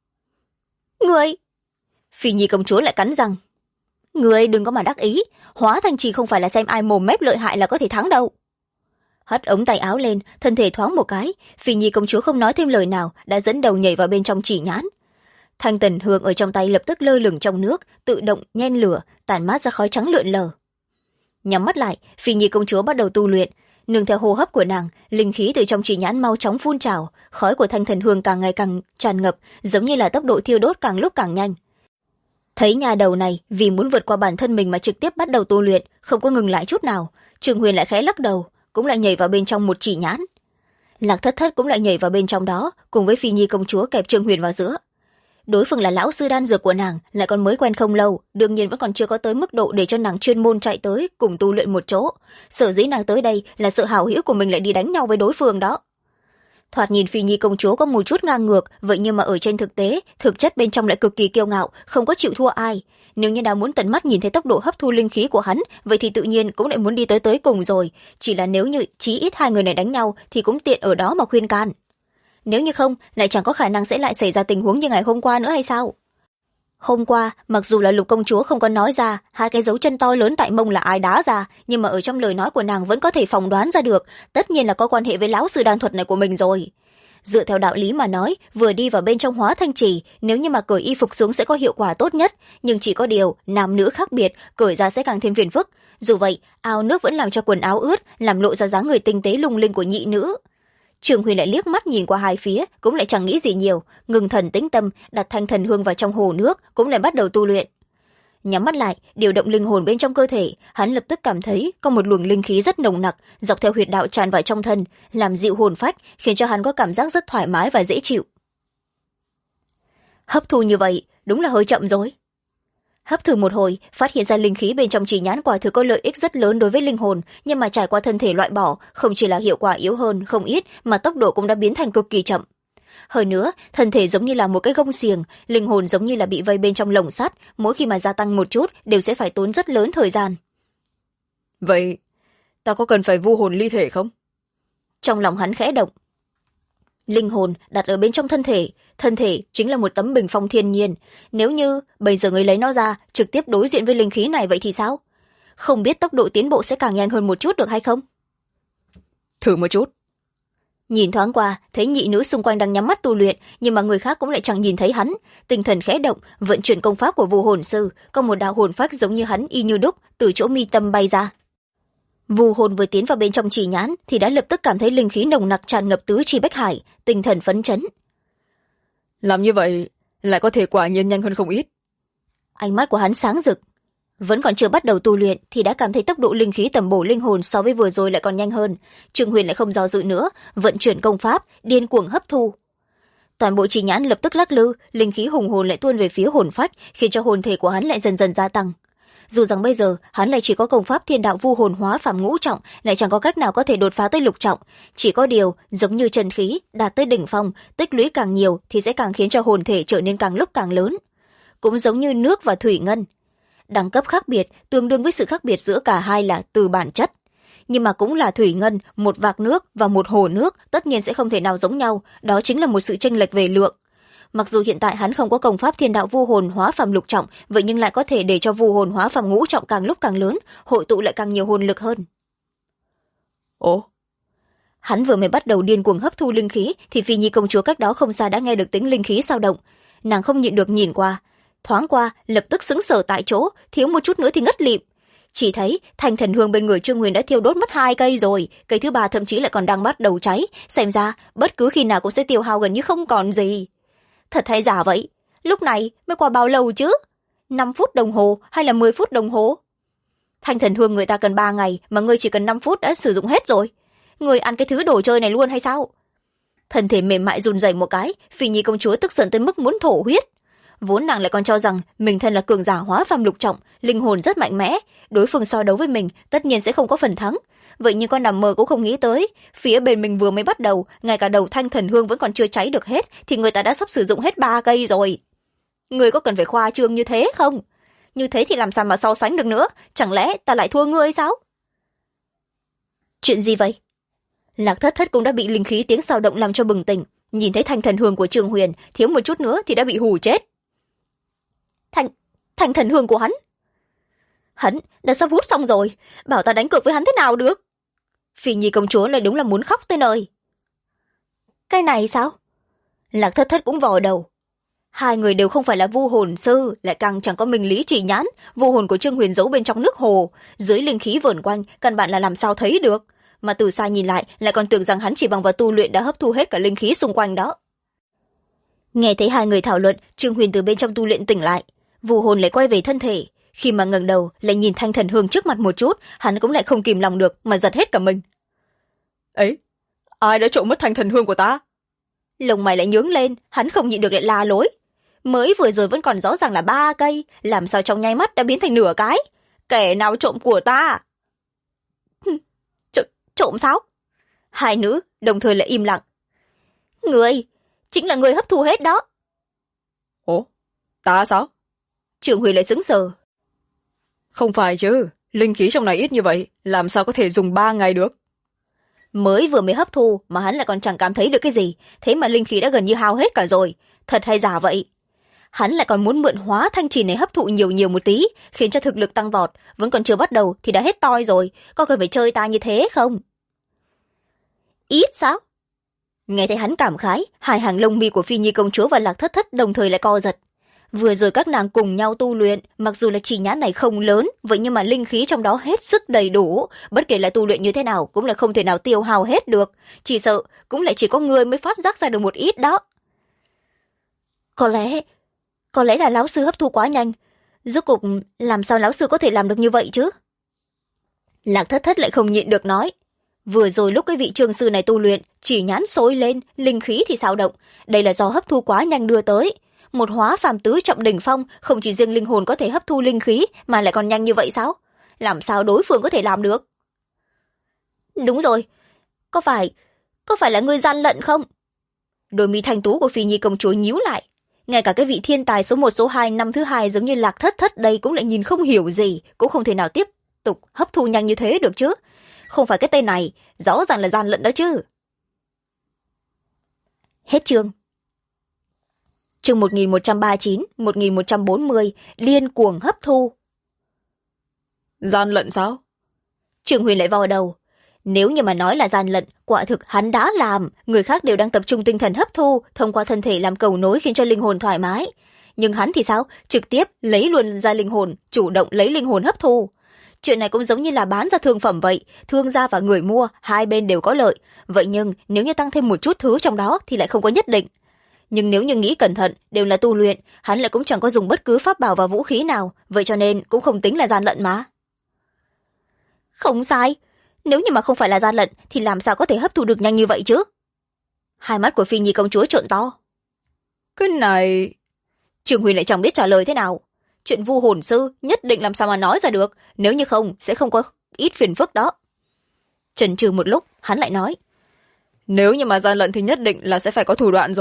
Ngươi! Phi Nhi công chúa lại cắn răng. Ngươi đừng có mà đắc ý, hóa thành chỉ không phải là xem ai mồm mép lợi hại là có thể thắng đâu. Hất ống tay áo lên, thân thể thoáng một cái, Phi Nhi công chúa không nói thêm lời nào, đã dẫn đầu nhảy vào bên trong chỉ nhãn. Thanh tần hương ở trong tay lập tức lơ lửng trong nước, tự động nhen lửa, tản mát ra khói trắng lượn lờ. Nhắm mắt lại, Phi Nhi công chúa bắt đầu tu luyện. Nương theo hô hấp của nàng, linh khí từ trong chỉ nhãn mau chóng phun trào, khói của thanh thần hương càng ngày càng tràn ngập, giống như là tốc độ thiêu đốt càng lúc càng nhanh. Thấy nhà đầu này vì muốn vượt qua bản thân mình mà trực tiếp bắt đầu tu luyện, không có ngừng lại chút nào, Trương Huyền lại khẽ lắc đầu, cũng lại nhảy vào bên trong một chỉ nhãn. Lạc Thất Thất cũng lại nhảy vào bên trong đó, cùng với Phi Nhi công chúa kẹp Trương Huyền vào giữa. Đối phương là lão sư đan dược của nàng, lại còn mới quen không lâu, đương nhiên vẫn còn chưa có tới mức độ để cho nàng chuyên môn chạy tới cùng tu luyện một chỗ. Sở dĩ nàng tới đây là sự hảo hữu của mình lại đi đánh nhau với đối phương đó. Thoạt nhìn Phi Nhi công chúa có một chút ngang ngược, vậy nhưng mà ở trên thực tế, thực chất bên trong lại cực kỳ kiêu ngạo, không có chịu thua ai. Nếu như đã muốn tận mắt nhìn thấy tốc độ hấp thu linh khí của hắn, vậy thì tự nhiên cũng lại muốn đi tới cùng rồi. Chỉ là nếu như chí ít hai người này đánh nhau thì cũng tiện ở đó mà khuyên can. Nếu như không, lại chẳng có khả năng sẽ lại xảy ra tình huống như ngày hôm qua nữa hay sao? Hôm qua, mặc dù là Lục công chúa không có nói ra hai cái dấu chân to lớn tại mông là ai đá ra, nhưng mà ở trong lời nói của nàng vẫn có thể phỏng đoán ra được, tất nhiên là có quan hệ với lão sư đan thuật này của mình rồi. Dựa theo đạo lý mà nói, vừa đi vào bên trong hóa thanh trì, nếu như mà cởi y phục xuống sẽ có hiệu quả tốt nhất, nhưng chỉ có điều, nam nữ khác biệt, cởi ra sẽ càng thêm phiền phức. Dù vậy, ao nước vẫn làm cho quần áo ướt, làm lộ ra dáng người tinh tế lung linh của nhị nữ. Trường Huyền lại liếc mắt nhìn qua hai phía, cũng lại chẳng nghĩ gì nhiều, ngừng thần tĩnh tâm, đặt thanh thần hương vào trong hồ nước, cũng lại bắt đầu tu luyện. Nhắm mắt lại, điều động linh hồn bên trong cơ thể, hắn lập tức cảm thấy có một luồng linh khí rất nồng nặc dọc theo huyệt đạo tràn vào trong thân, làm dịu hồn phách, khiến cho hắn có cảm giác rất thoải mái và dễ chịu. Hấp thu như vậy đúng là hơi chậm rồi. Hấp thử một hồi, phát hiện ra linh khí bên trong chỉ nhãn quả thực có lợi ích rất lớn đối với linh hồn, nhưng mà trải qua thân thể loại bỏ, không chỉ là hiệu quả yếu hơn không ít, mà tốc độ cũng đã biến thành cực kỳ chậm. Hơn nữa, thân thể giống như là một cái gông xiềng, linh hồn giống như là bị vây bên trong lồng sắt, mỗi khi mà gia tăng một chút đều sẽ phải tốn rất lớn thời gian. Vậy, ta có cần phải vu hồn ly thể không? Trong lòng hắn khẽ động. Linh hồn đặt ở bên trong thân thể chính là một tấm bình phong thiên nhiên. Nếu như bây giờ người lấy nó ra, trực tiếp đối diện với linh khí này vậy thì sao? Không biết tốc độ tiến bộ sẽ càng nhanh hơn một chút được hay không? Thử một chút. Nhìn thoáng qua, thấy nhị nữ xung quanh đang nhắm mắt tu luyện, nhưng mà người khác cũng lại chẳng nhìn thấy hắn. Tinh thần khẽ động, vận chuyển công pháp của vu hồn sư, có một đạo hồn phách giống như hắn y như đúc từ chỗ mi tâm bay ra. Vu hồn vừa tiến vào bên trong chỉ nhãn thì đã lập tức cảm thấy linh khí nồng nặc tràn ngập tứ chi bách hải, tinh thần phấn chấn. Làm như vậy lại có thể quả nhiên nhanh hơn không ít. Ánh mắt của hắn sáng rực. Vẫn còn chưa bắt đầu tu luyện thì đã cảm thấy tốc độ linh khí tầm bổ linh hồn so với vừa rồi lại còn nhanh hơn. Trương Huyền lại không do dự nữa, vận chuyển công pháp, điên cuồng hấp thu. Toàn bộ chỉ nhãn lập tức lắc lư, linh khí hùng hồn lại tuôn về phía hồn phách, khiến cho hồn thể của hắn lại dần dần gia tăng. Dù rằng bây giờ hắn lại chỉ có công pháp thiên đạo vu hồn hóa phàm ngũ trọng, lại chẳng có cách nào có thể đột phá tới lục trọng. Chỉ có điều, giống như chân khí, đạt tới đỉnh phong, tích lũy càng nhiều thì sẽ càng khiến cho hồn thể trở nên càng lúc càng lớn. cũng giống như nước và thủy ngân. Đẳng cấp khác biệt tương đương với sự khác biệt giữa cả hai là từ bản chất. Nhưng mà cũng là thủy ngân, một vạc nước và một hồ nước tất nhiên sẽ không thể nào giống nhau, đó chính là một sự chênh lệch về lượng. Mặc dù hiện tại hắn không có công pháp thiên đạo vu hồn hóa phàm lục trọng, vậy nhưng lại có thể để cho vu hồn hóa phàm ngũ trọng càng lúc càng lớn, hội tụ lại càng nhiều hồn lực hơn. Ồ, Hắn vừa mới bắt đầu điên cuồng hấp thu linh khí thì Phi Nhi công chúa cách đó không xa đã nghe được tiếng linh khí dao động. Nàng không nhịn được nhìn qua, thoáng qua lập tức sững sờ tại chỗ, thiếu một chút nữa thì ngất lịm. Chỉ thấy thanh thần hương bên người Trương Huyền đã thiêu đốt mất 2 cây rồi, cây thứ 3 thậm chí lại còn đang bắt đầu cháy, xem ra bất cứ khi nào cũng sẽ tiêu hao gần như không còn gì. Thật hay giả vậy? Lúc này mới qua bao lâu chứ? 5 phút đồng hồ hay là 10 phút đồng hồ? Thanh thần hương người ta cần 3 ngày mà ngươi chỉ cần 5 phút đã sử dụng hết rồi. Ngươi ăn cái thứ đồ chơi này luôn hay sao? Thân thể mềm mại run rẩy một cái, Phi Nhi công chúa tức giận tới mức muốn thổ huyết. Vốn nàng lại còn cho rằng mình thân là cường giả hóa phàm lục trọng, linh hồn rất mạnh mẽ, đối phương so đấu với mình tất nhiên sẽ không có phần thắng. Vậy nhưng con nằm mơ cũng không nghĩ tới, phía bên mình vừa mới bắt đầu, ngay cả đầu thanh thần hương vẫn còn chưa cháy được hết thì người ta đã sắp sử dụng hết 3 cây rồi. Ngươi có cần phải khoa trương như thế không? Như thế thì làm sao mà so sánh được nữa, chẳng lẽ ta lại thua ngươi sao? Chuyện gì vậy? Lạc Thất Thất cũng đã bị linh khí tiếng xào động làm cho bừng tỉnh, nhìn thấy thanh thần hương của Trương Huyền, thiếu một chút nữa thì đã bị hù chết. Thanh thần hương của hắn đã sắp hút xong rồi, bảo ta đánh cược với hắn thế nào được? Phi Nhi công chúa lại đúng là muốn khóc tới nơi. Cái này sao? Lạc Thất Thất cũng vò đầu. Hai người đều không phải là vu hồn sư, lại càng chẳng có minh lý chỉ nhãn, vu hồn của Trương Huyền giấu bên trong nước hồ, dưới linh khí vờn quanh, căn bản là làm sao thấy được, mà từ xa nhìn lại lại còn tưởng rằng hắn chỉ bằng vào tu luyện đã hấp thu hết cả linh khí xung quanh đó. Nghe thấy hai người thảo luận, Trương Huyền từ bên trong tu luyện tỉnh lại, vu hồn lại quay về thân thể, khi mà ngẩng đầu lại nhìn thanh thần hương trước mặt một chút, hắn cũng lại không kìm lòng được mà giật hết cả mình. ấy, ai đã trộm mất thanh thần hương của ta? Lông mày lại nhướng lên, hắn không nhịn được lại la lối. Mới vừa rồi vẫn còn rõ ràng là 3 cây, làm sao trong nháy mắt đã biến thành nửa cái? Kẻ nào trộm của ta? Trộm sao? Hai nữ đồng thời lại im lặng. Người, chính là người hấp thu hết đó. Ồ, ta sao? Trường Huy lại sững sờ. Không phải chứ, linh khí trong này ít như vậy, làm sao có thể dùng 3 ngày được? Mới vừa mới hấp thu mà hắn lại còn chẳng cảm thấy được cái gì, thế mà linh khí đã gần như hao hết cả rồi. Thật hay giả vậy? Hắn lại còn muốn mượn hóa thanh trì này hấp thụ nhiều nhiều một tí, khiến cho thực lực tăng vọt, vẫn còn chưa bắt đầu thì đã hết toi rồi, có cần phải chơi ta như thế không? Ít sao? Nghe thấy hắn cảm khái, hai hàng lông mi của Phi Nhi công chúa và Lạc Thất Thất đồng thời lại co giật. Vừa rồi các nàng cùng nhau tu luyện, mặc dù là chỉ nhãn này không lớn, vậy nhưng mà linh khí trong đó hết sức đầy đủ, bất kể là tu luyện như thế nào cũng là không thể nào tiêu hao hết được, chỉ sợ cũng lại chỉ có người mới phát giác ra được một ít đó. Có lẽ là lão sư hấp thu quá nhanh, rốt cuộc làm sao lão sư có thể làm được như vậy chứ? Lạc Thất Thất lại không nhịn được nói. Vừa rồi lúc cái vị trường sư này tu luyện, chỉ nhãn sôi lên, linh khí thì xao động, đây là do hấp thu quá nhanh đưa tới. Một hóa phàm tứ trọng đỉnh phong, không chỉ riêng linh hồn có thể hấp thu linh khí, mà lại còn nhanh như vậy sao? Làm sao đối phương có thể làm được? Đúng rồi, có phải là ngươi gian lận không? Đôi mi thanh tú của Phi Nhi công chúa nhíu lại. Ngay cả cái vị thiên tài số 1 số 2 năm thứ 2 giống như Lạc Thất Thất đây cũng lại nhìn không hiểu gì, cũng không thể nào tiếp tục hấp thu nhanh như thế được chứ. Không phải cái tên này, rõ ràng là gian lận đó chứ. Hết chương. Chương 1139, 1140, điên cuồng hấp thu. Gian lận sao? Trường Huyền lại vò đầu. Nếu như mà nói là gian lận, quả thực hắn đã làm, người khác đều đang tập trung tinh thần hấp thu, thông qua thân thể làm cầu nối khiến cho linh hồn thoải mái. Nhưng hắn thì sao? Trực tiếp lấy luôn ra linh hồn, chủ động lấy linh hồn hấp thu. Chuyện này cũng giống như là bán ra thương phẩm vậy, thương gia và người mua, hai bên đều có lợi. Vậy nhưng nếu như tăng thêm một chút thứ trong đó thì lại không có nhất định. Nhưng nếu như nghĩ cẩn thận, đều là tu luyện, hắn lại cũng chẳng có dùng bất cứ pháp bảo và vũ khí nào, vậy cho nên cũng không tính là gian lận mà. Không sai, nếu như mà không phải là gian lận thì làm sao có thể hấp thu được nhanh như vậy chứ? Hai mắt của Phi Nhi công chúa trợn to. Cái này... Trường Huy lại chẳng biết trả lời thế nào. Chuyện vu hồn sư nhất định làm sao mà nói ra được, nếu như không sẽ không có ít phiền phức đó. Chần chừ một lúc, hắn lại nói. Nếu như mà gian lận thì nhất định là sẽ phải có thủ đoạn rồi.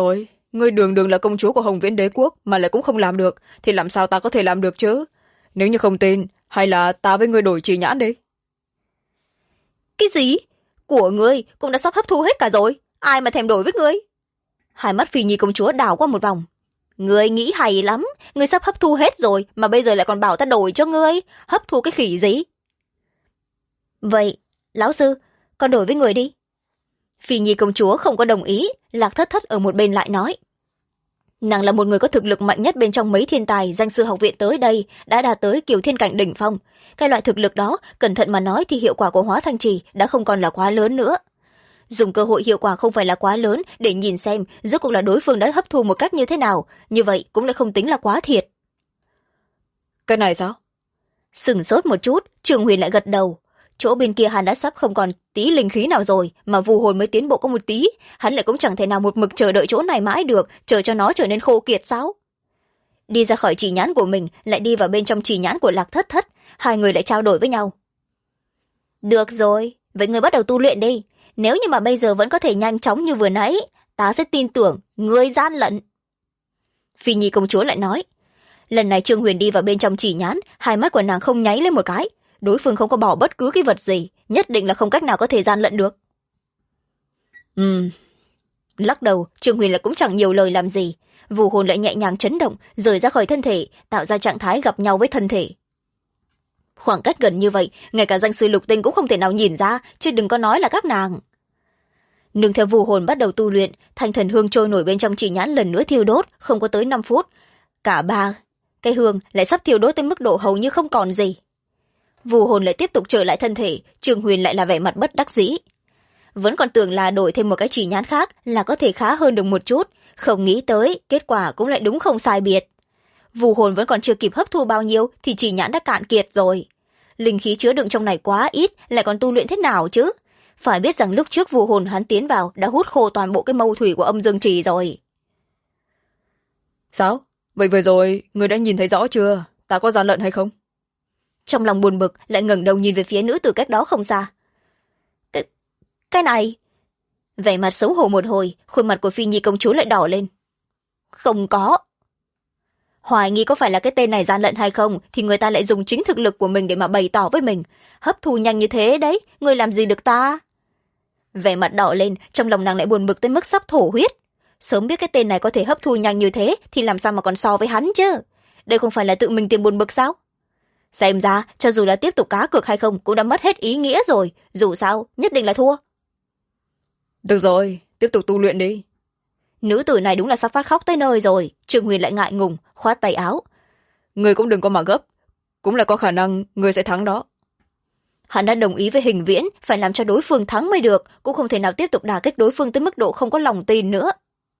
ngươi đường đường là công chúa của Hồng Viễn đế quốc mà lại cũng không làm được, thì làm sao ta có thể làm được chứ? Nếu như không tin, hay là ta với ngươi đổi trì nhãn đi. Cái gì? Của ngươi cũng đã sắp hấp thu hết cả rồi, ai mà thèm đổi với ngươi? Hai mắt Phi Nhi công chúa đảo qua một vòng. Ngươi nghĩ hay lắm, ngươi sắp hấp thu hết rồi mà bây giờ lại còn bảo ta đổi cho ngươi, hấp thu cái khỉ gì? Vậy, lão sư, con đổi với người đi. Phi Nhi công chúa không có đồng ý, Lạc Thất Thất ở một bên lại nói. Nàng là một người có thực lực mạnh nhất bên trong mấy thiên tài danh sư học viện tới đây, đã đạt tới Kiều Thiên cảnh đỉnh phong. Cái loại thực lực đó, cẩn thận mà nói thì hiệu quả của hóa thanh trì đã không còn là quá lớn nữa. Dùng cơ hội hiệu quả không phải là quá lớn để nhìn xem rốt cuộc là đối phương đã hấp thu một cách như thế nào, như vậy cũng lại không tính là quá thiệt. Cái này sao? Sửng sốt một chút, Trường Huyền lại gật đầu. Chỗ bên kia hắn đã sắp không còn tí linh khí nào rồi, mà vù hồn mới tiến bộ có một tí, hắn lại cũng chẳng thể nào một mực chờ đợi chỗ này mãi được, chờ cho nó trở nên khô kiệt sao? Đi ra khỏi chỉ nhãn của mình, lại đi vào bên trong chỉ nhãn của Lạc Thất Thất, hai người lại trao đổi với nhau. Được rồi, vậy ngươi bắt đầu tu luyện đi. Nếu như mà bây giờ vẫn có thể nhanh chóng như vừa nãy, ta sẽ tin tưởng ngươi gian lận. Phi Nhi công chúa lại nói. Lần này Trương Huyền đi vào bên trong chỉ nhãn, hai mắt của nàng không nháy lên một cái. Đối phương không có bỏ bất cứ cái vật gì, nhất định là không cách nào có thể gian lận được. Lắc đầu, Trương Huyền lại cũng chẳng nhiều lời làm gì. Vù hồn lại nhẹ nhàng chấn động, rời ra khỏi thân thể, tạo ra trạng thái gặp nhau với thân thể. Khoảng cách gần như vậy, ngay cả danh sư Lục Tinh cũng không thể nào nhìn ra, chứ đừng có nói là các nàng. Nương theo vù hồn bắt đầu tu luyện, thanh thần hương trôi nổi bên trong chỉ nhãn lần nữa thiêu đốt, không có tới 5 phút. Cả ba cái hương lại sắp thiêu đốt tới mức độ hầu như không còn gì. Vù hồn lại tiếp tục trở lại thân thể, Trường Huyền lại là vẻ mặt bất đắc dĩ. Vẫn còn tưởng là đổi thêm một cái chỉ nhãn khác là có thể khá hơn được một chút, không nghĩ tới kết quả cũng lại đúng không sai biệt. Vù hồn vẫn còn chưa kịp hấp thu bao nhiêu thì chỉ nhãn đã cạn kiệt rồi. Linh khí chứa đựng trong này quá ít, lại còn tu luyện thế nào chứ? Phải biết rằng lúc trước vù hồn hắn tiến vào đã hút khô toàn bộ cái mâu thủy của âm dương trì rồi. Sao? Vậy vừa rồi, người đã nhìn thấy rõ chưa? Ta có gian lận hay không? Trong lòng buồn bực, lại ngẩng đầu nhìn về phía nữ tử cách đó không xa. Cái này... Vẻ mặt xấu hổ một hồi, khuôn mặt của Phi Nhi công chúa lại đỏ lên. Không có. Hoài nghi có phải là cái tên này gian lận hay không, thì người ta lại dùng chính thực lực của mình để mà bày tỏ với mình. Hấp thu nhanh như thế đấy, người làm gì được ta? Vẻ mặt đỏ lên, trong lòng nàng lại buồn bực tới mức sắp thổ huyết. Sớm biết cái tên này có thể hấp thu nhanh như thế, thì làm sao mà còn so với hắn chứ? Đây không phải là tự mình tìm buồn bực sao? Xem ra, cho dù là tiếp tục cá cược hay không, cũng đã mất hết ý nghĩa rồi. Dù sao, nhất định là thua. Được rồi, tiếp tục tu luyện đi. Nữ tử này đúng là sắp phát khóc tới nơi rồi. Trương Huyền lại ngại ngùng, khoát tay áo. Người cũng đừng có mà gấp. Cũng là có khả năng người sẽ thắng đó. Hắn đã đồng ý với Hình Viễn, phải làm cho đối phương thắng mới được, cũng không thể nào tiếp tục đả kích đối phương tới mức độ không có lòng tin nữa.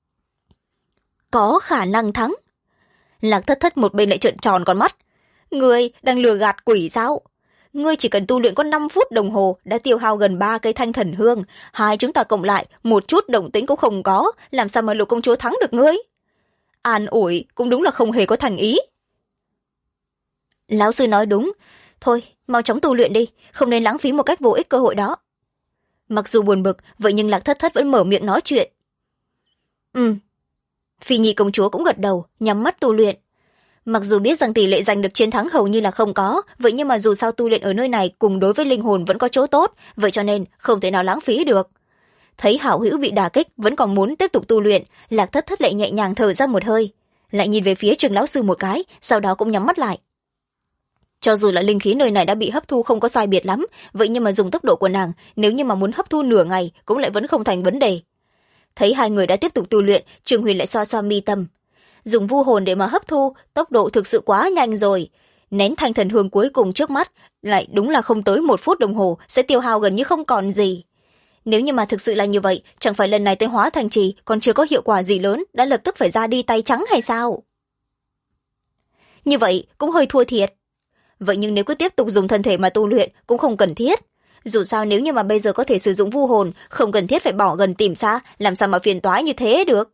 Có khả năng thắng? Lạc Thất Thất một bên lại trợn tròn con mắt. Ngươi đang lừa gạt quỷ sao? Ngươi chỉ cần tu luyện có 5 phút đồng hồ đã tiêu hao gần 3 cây thanh thần hương, hai chúng ta cộng lại một chút động tĩnh cũng không có, làm sao mà Lục công chúa thắng được ngươi? An ủi cũng đúng là không hề có thành ý. Lão sư nói đúng, thôi mau chóng tu luyện đi, không nên lãng phí một cách vô ích cơ hội đó. Mặc dù buồn bực, vậy nhưng Lạc Thất Thất vẫn mở miệng nói chuyện. Phi Nhi công chúa cũng gật đầu, nhắm mắt tu luyện. Mặc dù biết rằng tỷ lệ giành được chiến thắng hầu như là không có, vậy nhưng mà dù sao tu luyện ở nơi này cùng đối với linh hồn vẫn có chỗ tốt, vậy cho nên không thể nào lãng phí được. Thấy hảo hữu bị đả kích vẫn còn muốn tiếp tục tu luyện, Lạc Thất Thất lại nhẹ nhàng thở ra một hơi, lại nhìn về phía Trường lão sư một cái, sau đó cũng nhắm mắt lại. Cho dù là linh khí nơi này đã bị hấp thu không có sai biệt lắm, vậy nhưng mà dùng tốc độ của nàng, nếu như mà muốn hấp thu nửa ngày cũng lại vẫn không thành vấn đề. Thấy hai người đã tiếp tục tu luyện, Trường Huyền lại xoa xoa mi tâm. Dùng vu hồn để mà hấp thu, tốc độ thực sự quá nhanh rồi. Nén thanh thần hương cuối cùng trước mắt, lại đúng là không tới 1 phút đồng hồ sẽ tiêu hao gần như không còn gì. Nếu như mà thực sự là như vậy, chẳng phải lần này tới hóa thành trì còn chưa có hiệu quả gì lớn, đã lập tức phải ra đi tay trắng hay sao? Như vậy cũng hơi thua thiệt. Vậy nhưng nếu cứ tiếp tục dùng thân thể mà tu luyện cũng không cần thiết. Dù sao nếu như mà bây giờ có thể sử dụng vu hồn, không cần thiết phải bỏ gần tìm xa, làm sao mà phiền toái như thế được.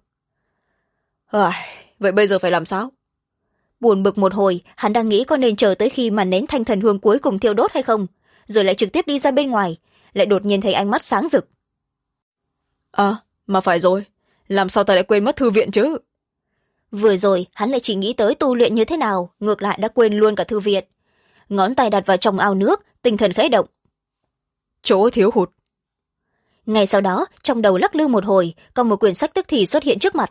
Vậy bây giờ phải làm sao? Buồn bực một hồi, hắn đang nghĩ có nên chờ tới khi mà nén thanh thần hương cuối cùng thiêu đốt hay không, rồi lại trực tiếp đi ra bên ngoài, lại đột nhiên thấy ánh mắt sáng rực. Mà phải rồi, làm sao ta lại quên mất thư viện chứ? Vừa rồi hắn lại chỉ nghĩ tới tu luyện như thế nào, ngược lại đã quên luôn cả thư viện. Ngón tay đặt vào trong ao nước, tinh thần khẽ động. Chỗ thiếu hụt. Ngay sau đó trong đầu lắc lư một hồi, còn một quyển sách tức thì xuất hiện trước mặt.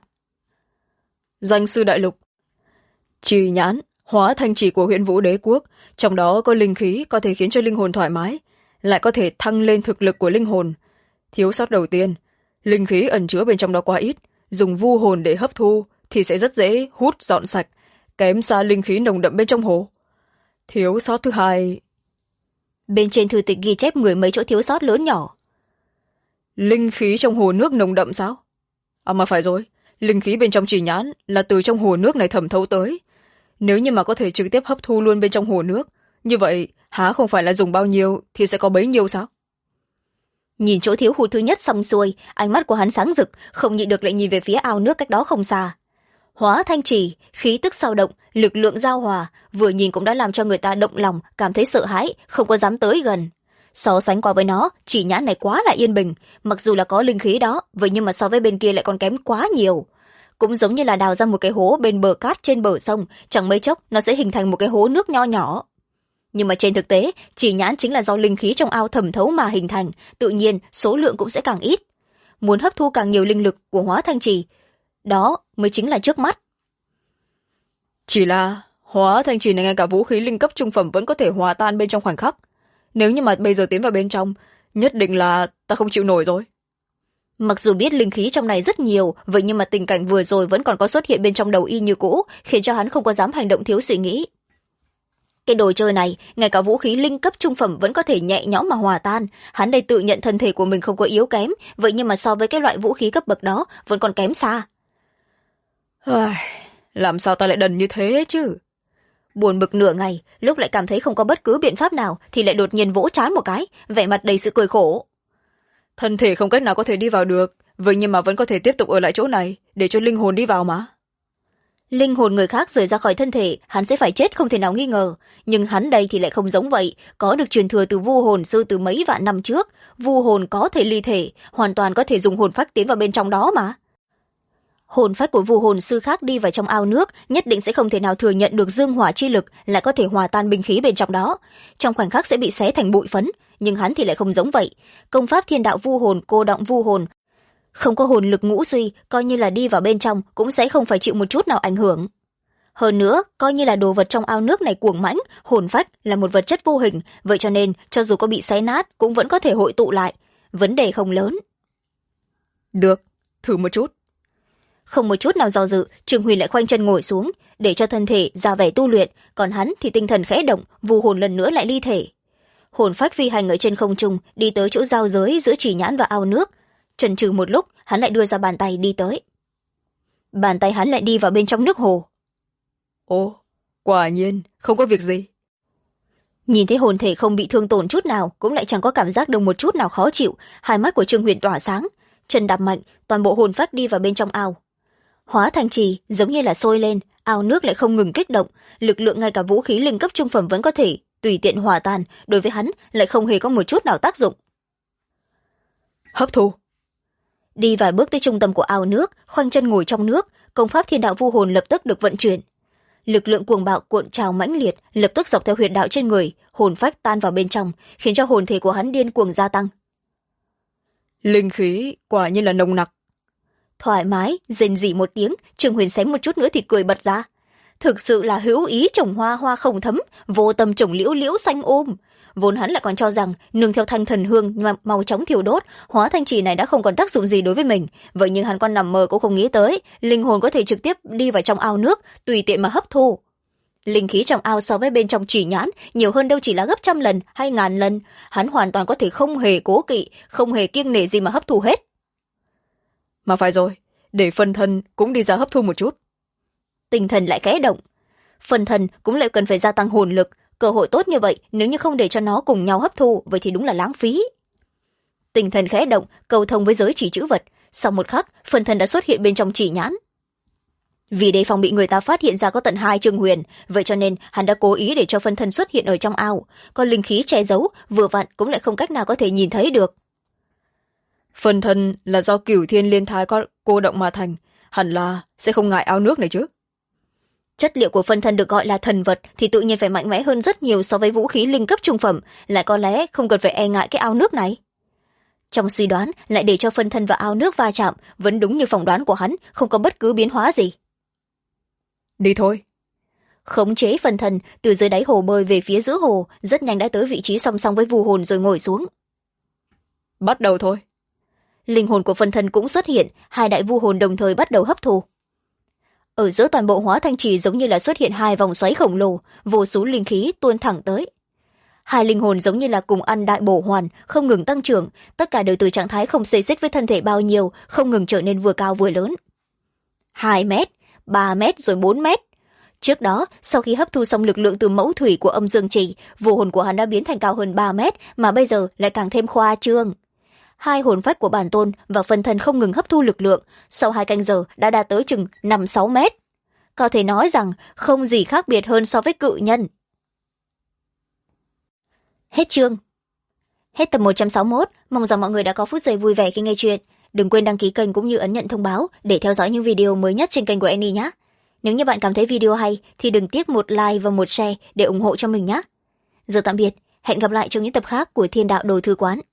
Danh sư đại lục. Trì nhãn, hóa thanh chỉ của Huyễn Vũ Đế quốc, trong đó có linh khí có thể khiến cho linh hồn thoải mái, lại có thể thăng lên thực lực của linh hồn. Thiếu sót đầu tiên, linh khí ẩn chứa bên trong đó quá ít, dùng vu hồn để hấp thu thì sẽ rất dễ hút dọn sạch, kém xa linh khí nồng đậm bên trong hồ. Thiếu sót thứ hai, Bên trên thư tịch ghi chép mười mấy chỗ thiếu sót lớn nhỏ. linh khí trong hồ nước nồng đậm sao? À mà phải rồi, linh khí bên trong trì nhãn là từ trong hồ nước này thẩm thấu tới. Nếu như mà có thể trực tiếp hấp thu luôn bên trong hồ nước, như vậy há không phải là dùng bao nhiêu thì sẽ có bấy nhiêu sao? Nhìn chỗ thiếu hụt thứ nhất xong xuôi, ánh mắt của hắn sáng rực, không nhịn được lại nhìn về phía ao nước cách đó không xa. Hóa thanh trì, khí tức sao động, lực lượng giao hòa, vừa nhìn cũng đã làm cho người ta động lòng, cảm thấy sợ hãi, không có dám tới gần. So sánh qua với nó, chỉ nhãn này quá là yên bình, mặc dù là có linh khí đó, vậy nhưng mà so với bên kia lại còn kém quá nhiều. Cũng giống như là đào ra một cái hố bên bờ cát trên bờ sông, chẳng mấy chốc nó sẽ hình thành một cái hố nước nho nhỏ. Nhưng mà trên thực tế, chỉ nhãn chính là do linh khí trong ao thẩm thấu mà hình thành, tự nhiên số lượng cũng sẽ càng ít. Muốn hấp thu càng nhiều linh lực của hóa thanh trì, đó mới chính là trước mắt. Chỉ là hóa thanh trì này ngay cả vũ khí linh cấp trung phẩm vẫn có thể hòa tan bên trong khoảnh khắc. Nếu như mà bây giờ tiến vào bên trong, nhất định là ta không chịu nổi rồi. Mặc dù biết linh khí trong này rất nhiều, vậy nhưng mà tình cảnh vừa rồi vẫn còn có xuất hiện bên trong đầu y như cũ, khiến cho hắn không có dám hành động thiếu suy nghĩ. Cái đồ chơi này, ngay cả vũ khí linh cấp trung phẩm vẫn có thể nhẹ nhõm mà hòa tan. Hắn đây tự nhận thân thể của mình không có yếu kém, vậy nhưng mà so với cái loại vũ khí cấp bậc đó vẫn còn kém xa. Làm sao ta lại đần như thế chứ? Buồn bực nửa ngày, lúc lại cảm thấy không có bất cứ biện pháp nào thì lại đột nhiên vỗ trán một cái, vẻ mặt đầy sự cười khổ. Thân thể không cách nào có thể đi vào được, vậy nhưng mà vẫn có thể tiếp tục ở lại chỗ này để cho linh hồn đi vào mà. Linh hồn người khác rời ra khỏi thân thể, hắn sẽ phải chết không thể nào nghi ngờ, nhưng hắn đây thì lại không giống vậy, có được truyền thừa từ vu hồn sư từ mấy vạn năm trước, vu hồn có thể ly thể, hoàn toàn có thể dùng hồn phách tiến vào bên trong đó mà. Hồn phách của vu hồn sư khác đi vào trong ao nước nhất định sẽ không thể nào thừa nhận được dương hỏa chi lực, lại có thể hòa tan binh khí bên trong đó, trong khoảnh khắc sẽ bị xé thành bụi phấn. Nhưng hắn thì lại không giống vậy, công pháp thiên đạo vu hồn cô động vu hồn, không có hồn lực ngũ suy, coi như là đi vào bên trong cũng sẽ không phải chịu một chút nào ảnh hưởng. Hơn nữa, coi như là đồ vật trong ao nước này cuồng mãnh, hồn phách là một vật chất vô hình, vậy cho nên cho dù có bị xé nát cũng vẫn có thể hội tụ lại, vấn đề không lớn. Được, thử một chút. Không một chút nào do dự, Trương Huy lại khoanh chân ngồi xuống, để cho thân thể ra vẻ tu luyện, còn hắn thì tinh thần khẽ động, vu hồn lần nữa lại ly thể. Hồn phách phi hành ở trên không trung, đi tới chỗ giao giới giữa chỉ nhãn và ao nước. Chần chừ một lúc, hắn lại đưa ra bàn tay đi tới. Bàn tay hắn lại đi vào bên trong nước hồ. Ồ, quả nhiên, không có việc gì. Nhìn thấy hồn thể không bị thương tổn chút nào, cũng lại chẳng có cảm giác được một chút nào khó chịu, hai mắt của Trương Huyền tỏa sáng, chân đạp mạnh, toàn bộ hồn phách đi vào bên trong ao. Hóa thành trì giống như là sôi lên, ao nước lại không ngừng kích động, lực lượng ngay cả vũ khí linh cấp trung phẩm vẫn có thể tùy tiện hòa tan, đối với hắn lại không hề có một chút nào tác dụng. Hấp thu. Đi vài bước tới trung tâm của ao nước, khoanh chân ngồi trong nước, công pháp thiên đạo vu hồn lập tức được vận chuyển. Lực lượng cuồng bạo cuộn trào mãnh liệt, lập tức dọc theo huyệt đạo trên người, hồn phách tan vào bên trong, khiến cho hồn thể của hắn điên cuồng gia tăng. Linh khí quả nhiên là nồng nặc. Thoải mái, rên rỉ một tiếng, Trương Huyền xém một chút nữa thì cười bật ra. Thực sự là hữu ý trồng hoa hoa không thấm, vô tâm trồng liễu liễu xanh ôm. Vốn hắn lại còn cho rằng nương theo thanh thần hương màu chóng thiêu đốt, hóa thanh trì này đã không còn tác dụng gì đối với mình, vậy nhưng hắn còn nằm mơ cũng không nghĩ tới linh hồn có thể trực tiếp đi vào trong ao nước, tùy tiện mà hấp thu. Linh khí trong ao so với bên trong chỉ nhãn nhiều hơn đâu chỉ là gấp 100 lần hay 1000 lần, hắn hoàn toàn có thể không hề cố kỵ, không hề kiêng nể gì mà hấp thu hết. Mà phải rồi, để phân thân cũng đi ra hấp thu một chút. Tinh thần lại khẽ động, phân thân cũng lại cần phải gia tăng hồn lực, cơ hội tốt như vậy nếu như không để cho nó cùng nhau hấp thu, vậy thì đúng là lãng phí. Tinh thần khẽ động, cầu thông với giới chỉ chữ vật, sau một khắc phân thân đã xuất hiện bên trong chỉ nhãn. Vì đề phòng bị người ta phát hiện ra có tận 2 Trương Huyền, vậy cho nên hắn đã cố ý để cho phân thân xuất hiện ở trong ao, còn linh khí che giấu vừa vặn cũng lại không cách nào có thể nhìn thấy được. Phân thân là do cửu thiên liên thái cô động mà thành, hẳn là sẽ không ngại ao nước này chứ. Chất liệu của phân thân được gọi là thần vật thì tự nhiên phải mạnh mẽ hơn rất nhiều so với vũ khí linh cấp trung phẩm, lại có lẽ không cần phải e ngại cái ao nước này. Trong suy đoán lại để cho phân thân và ao nước va chạm, vẫn đúng như phỏng đoán của hắn, không có bất cứ biến hóa gì. Đi thôi. Khống chế phân thân từ dưới đáy hồ bơi về phía giữa hồ, rất nhanh đã tới vị trí song song với vu hồn rồi ngồi xuống. Bắt đầu thôi. Linh hồn của phân thân cũng xuất hiện, hai đại vu hồn đồng thời bắt đầu hấp thu. Ở giữa toàn bộ hóa thanh trì giống như là xuất hiện hai vòng xoáy khổng lồ, vô số linh khí tuôn thẳng tới. Hai linh hồn giống như là cùng ăn đại bổ hoàn, không ngừng tăng trưởng, tất cả đều từ trạng thái không xê xích với thân thể bao nhiêu, không ngừng trở nên vừa cao vừa lớn. 2 mét, 3 mét rồi 4 mét. Trước đó, sau khi hấp thu xong lực lượng từ mẫu thủy của âm dương trì, vô hồn của hắn đã biến thành cao hơn 3 mét, mà bây giờ lại càng thêm khoa trương. Hai hồn phách của bản tôn và phân thân không ngừng hấp thu lực lượng, sau 2 canh giờ đã đạt tới chừng 5-6 mét. Có thể nói rằng không gì khác biệt hơn so với cự nhân. Hết chương. Hết tập 161, mong rằng mọi người đã có phút giây vui vẻ khi nghe chuyện. Đừng quên đăng ký kênh cũng như ấn nhận thông báo để theo dõi những video mới nhất trên kênh của Annie nhé. Nếu như bạn cảm thấy video hay thì đừng tiếc một like và một share để ủng hộ cho mình nhé. Giờ tạm biệt, hẹn gặp lại trong những tập khác của Thiên Đạo Đồ Thư Quán.